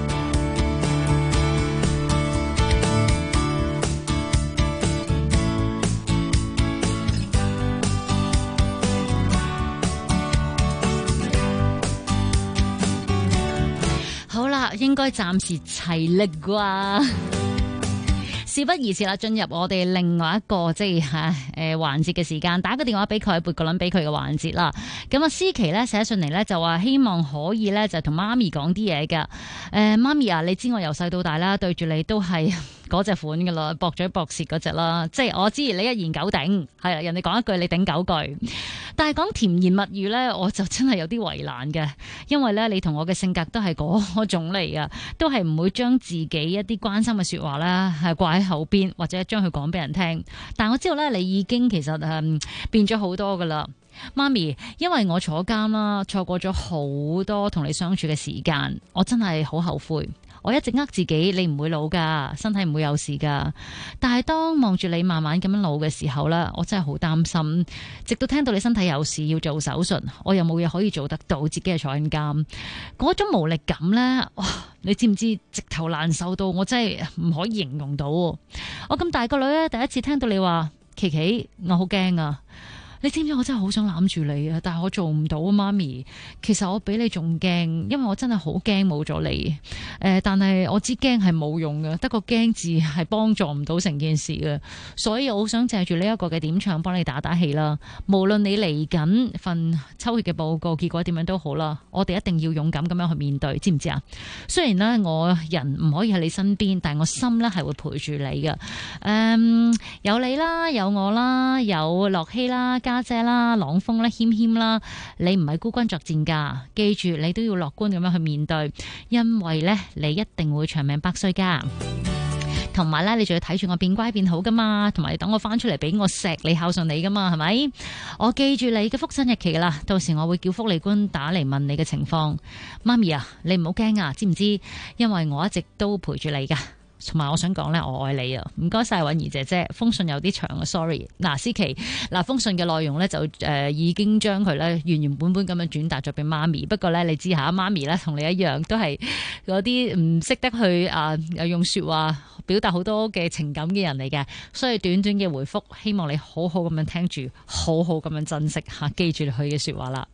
好啦，應該暫時齊力啩。事不宜遲啦，進入我哋另外一個即係環節嘅時間，打個電話俾佢，撥個輪俾佢嘅環節啦。咁啊，思琪咧寫信嚟咧就話希望可以咧就同媽咪講啲嘢㗎。媽咪啊，你知我由細到大啦，對住你都係嗰隻款噶啦，駁嘴駁舌嗰隻啦。即係我知你一言九鼎，係啊，人哋講一句你頂九句。但係講甜言蜜語咧，我就真係有啲為難嘅，因為咧你同我嘅性格都係嗰種嚟噶，都係唔會將自己一啲關心嘅說話咧係掛喺口邊，或者將佢講俾人聽。但我知道咧，你已經其實變咗好多噶啦，媽咪，因為我坐監啦，錯過咗好多同你相處嘅時間，我真係好後悔。我一直呃自己，你唔會老噶，身體唔會有事噶。但係當望住你慢慢咁樣老嘅時候呢，我真係好擔心。直到聽到你身體有事要做手術，我又冇嘢可以做得到，自己係坐緊監，嗰種無力感呢，哇！你知唔知直頭難受到我真係唔可以形容到。我咁大個女咧，第一次聽到你話琪琪，我好驚啊！你知唔知我真係好想攬住你啊，但係我做唔到啊，媽咪。其實我比你仲驚，因為我真係好驚冇咗你。但係我知驚係冇用嘅，得個驚字係幫助唔到成件事嘅。所以我好想借住呢一個嘅點唱幫你打打氣啦。無論你嚟緊份抽血嘅報告結果點樣都好啦，我哋一定要勇敢咁樣去面對，知唔知啊？雖然呢，我人唔可以喺你身邊，但係我心呢係會陪住你嘅。有你啦，有我啦，有樂希啦，家姐啦，朗峰啦，謙謙啦，你唔係孤軍作戰噶，記住你都要樂觀咁樣去面對，因為呢，你一定會長命百歲噶。同埋咧，你仲要睇住我變乖變好噶嘛，同埋等我翻出嚟俾我錫你孝順你噶嘛，係咪？我記住你嘅復診日期噶啦，到時我會叫福利官打嚟問你嘅情況。媽咪啊，你唔好驚啊，知唔知？因為我一直都陪住你噶。同埋我想講咧，我愛你啊！唔該晒，允兒姐姐，封信有啲長啊 ，sorry。嗱，思琪，嗱，封信嘅內容咧就已經將佢咧原原本本咁樣轉達咗俾媽咪。不過咧，你知下，媽咪咧同你一樣，都係嗰啲唔識得去用說話表達好多嘅情感嘅人嚟嘅。所以短短嘅回覆，希望你好好咁樣聽住，好好咁樣珍惜吓，記住佢嘅說話啦。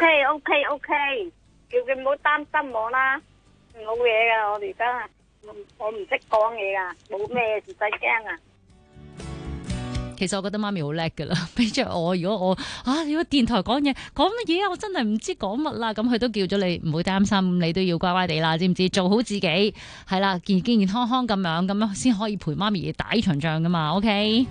OK， 叫佢唔好擔心我啦，冇嘢噶，我哋而家。我唔識講嘢噶，冇咩事使驚啊！ 其實我覺得媽咪好叻噶啦，比着我，如果電台講嘢講乜嘢啊，我真係唔知講乜啦。咁佢都叫咗你唔好擔心，你都要乖乖地啦，知唔知？做好自己係啦，健健康康咁樣先可以陪媽咪打呢場仗噶嘛。OK。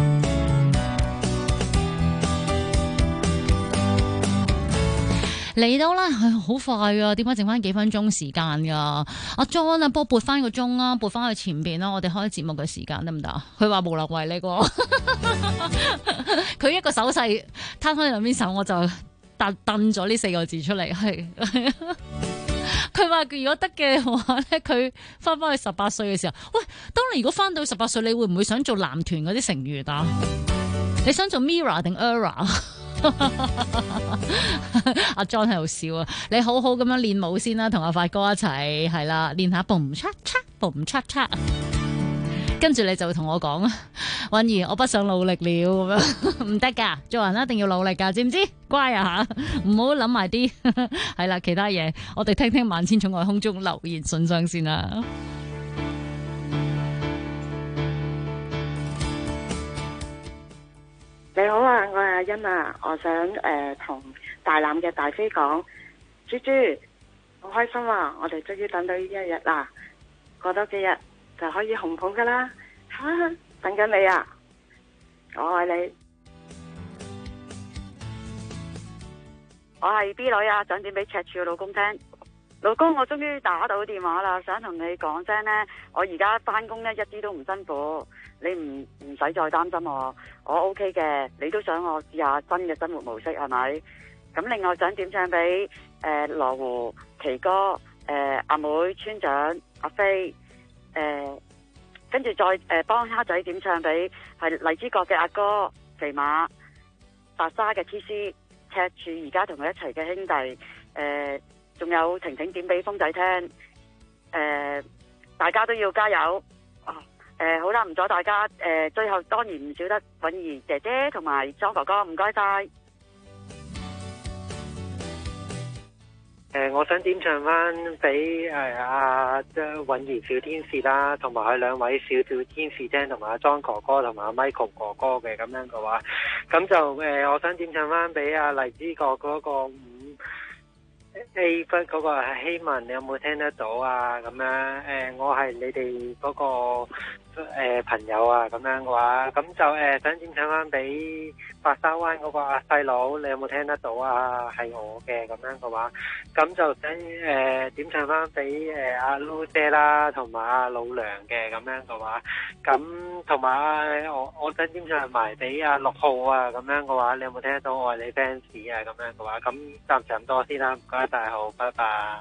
嚟到啦，好快啊！點解剩翻幾分鐘時間噶？阿 John 啊，幫我撥翻個鐘啊，撥翻去前邊啦。我哋開節目嘅時間得唔得？佢話無能為力喎，佢一個手勢攤開兩邊手，我就掟咗呢4個字出嚟。係佢話如果得嘅話咧，佢翻去18歲嘅時候，喂，當你如果翻到18歲，你會唔會想做男團嗰啲成員啊？你想做 Mirror 定 Era？阿 John 喺度笑啊！你好好咁樣練舞先啦，同阿發哥一齊係啦，練下 boom cha cha boom cha cha， 跟住你就同我講啊，允兒，我不想努力了咁樣，唔得噶，做人一定要努力噶，知唔知？乖啊吓，唔好諗埋啲係啦，其他嘢我哋聽聽萬千寵愛空中留言信箱先啦。 你好啊，我係阿欣啊，我想同大欖嘅大飛講，豬豬好開心啊！我哋終於等到呢一日啦，過多幾日就可以紅捧噶啦，等緊你啊！我愛你，我係 B 女啊，想點俾赤柱嘅老公聽。 老公，我終於打到電話啦，想同你講聲呢，我而家翻工呢，一啲都唔辛苦，你唔使再擔心我 OK 嘅，你都想我試下新嘅生活模式係咪？咁另外想點唱俾羅湖、奇哥、阿妹、村長、阿飛，跟住再幫蝦仔點唱俾係荔枝角嘅阿哥、肥馬、白沙嘅 TC、赤柱而家同佢一齊嘅兄弟，仲有婷婷點俾風仔聽，大家都要加油。好啦，唔阻大家，最後當然唔少得允兒姐姐同埋莊哥哥，唔該晒。 我想點唱翻俾阿允兒小天使啦，同埋佢兩位小天使聽，同埋阿莊哥哥同埋阿 Michael 哥哥嘅咁樣嘅話，咁就我想點唱翻俾阿荔枝角嗰個A 筆嗰個希文，你有冇聽得到啊？咁樣我係你哋嗰個朋友啊，咁樣嘅話，咁就想點唱翻俾白沙灣嗰個阿細佬，你有冇聽得到啊？係我嘅咁樣嘅話，咁就想點唱翻俾阿 Lu 姐啦，同埋阿老娘嘅咁樣嘅話，咁同埋我想點唱埋俾阿6號啊，咁樣嘅話，你有冇聽得到我係你 fans 啊？咁樣嘅話，咁暫時咁多先啦，唔該大號，拜拜。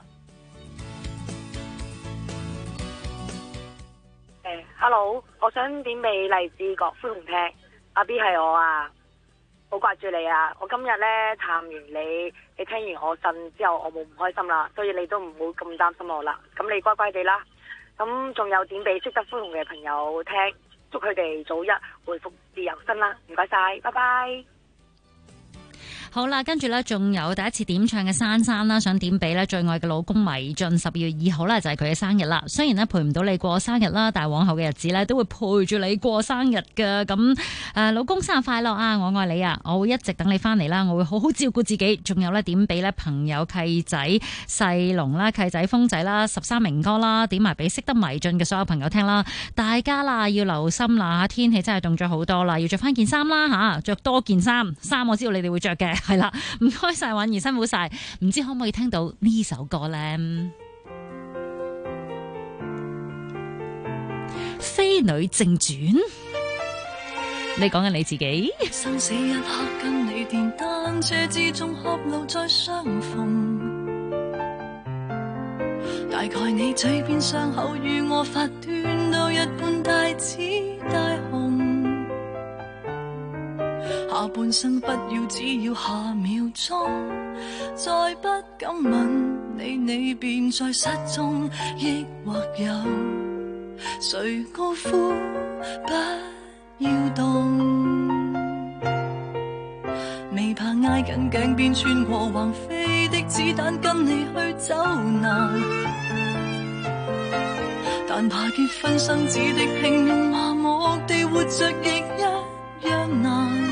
Hello， 我想點俾荔枝角歡紅聽，阿 B 係我啊，好掛住你啊！我今日呢探完你，你聽完我信之後，我冇唔開心啦，所以你都唔好咁擔心我啦。咁你乖乖地啦。咁仲有點俾識得歡紅嘅朋友聽，祝佢哋早日回復自由身啦。唔該晒，拜拜。 好啦，跟住咧，仲有第一次點唱嘅珊珊啦，想點俾咧最愛嘅老公迷進12月2號咧就係佢嘅生日啦。雖然咧陪唔到你過生日啦，但係往後嘅日子咧都會陪住你過生日嘅。咁老公生日快樂啊！我愛你啊！我會一直等你翻嚟啦，我會好好照顧自己。仲有咧點俾咧朋友契仔細龍啦、契仔風仔啦、13明哥啦，點埋俾識得迷進嘅所有朋友聽啦。大家啦要留心啦，天氣真係凍咗好多啦，要着翻件衫啦吓，着多件衫我知道你哋會着嘅。係啦，唔該晒允兒，辛苦晒。唔知可唔可以聽到呢首歌呢？飛女正傳，你講緊你自己。 生死一刻跟你電單車之中合路再相逢，大概你嘴邊傷口與我發端到一般大紫大紅。下半生不要，只要下秒鐘，再不敢吻你，你便在失蹤，抑或有誰高呼不要動？未怕挨緊頸邊穿過橫飛的子彈，跟你去走難，但怕結婚生子的平庸麻木地活着亦一樣難。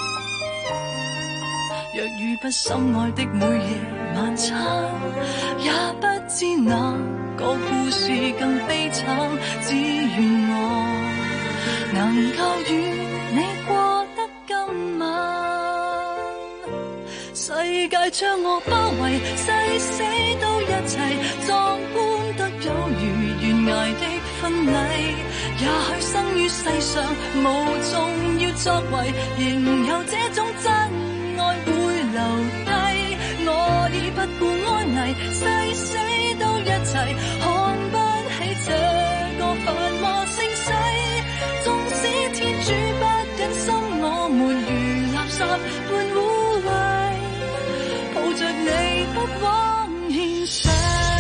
若遇不心愛的每夜晚餐，也不知哪個故事更悲慘。只願我能夠與你過得今晚。世界將我包圍，誓死都一齊，壯觀得有如懸崖的婚禮。也許生於世上無重要作為，仍有這種真愛會留低。我已不顧安危，誓死都一齊，看不起這個繁華盛世。縱使天主不忍心我們如垃圾般污穢，抱着你不枉獻世。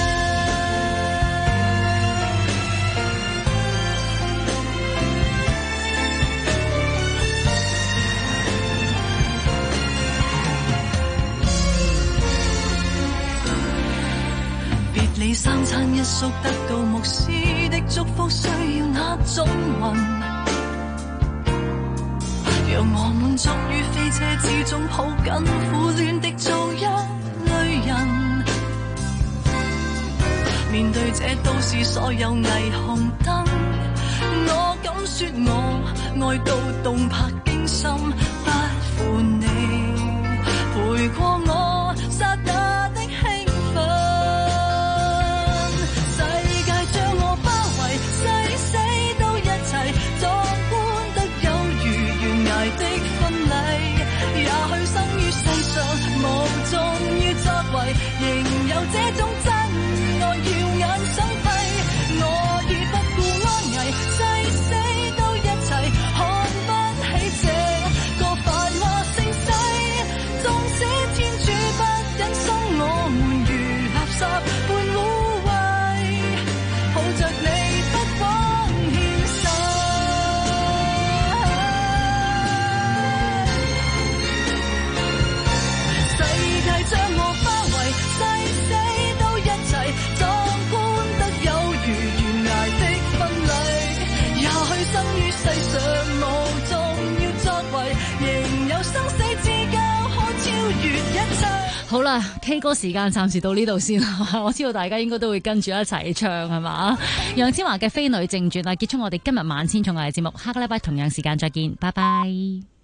你三餐一宿得到牧師的祝福，需要哪種運？讓我滿足於飛車之中抱緊苦戀的做一類人。面對這都市所有霓虹燈，我敢說我愛到動魄驚心，不負你陪過我剎那的興奮。 生死之交可超越一切。 好啦 ，K 歌時間暫時到呢度先啦。我知道大家應該都會跟住一齊唱係嘛？楊千嬅嘅《飛女正傳》啊，結束我哋今日萬千寵愛節目，下個禮拜同樣時間再見，拜拜。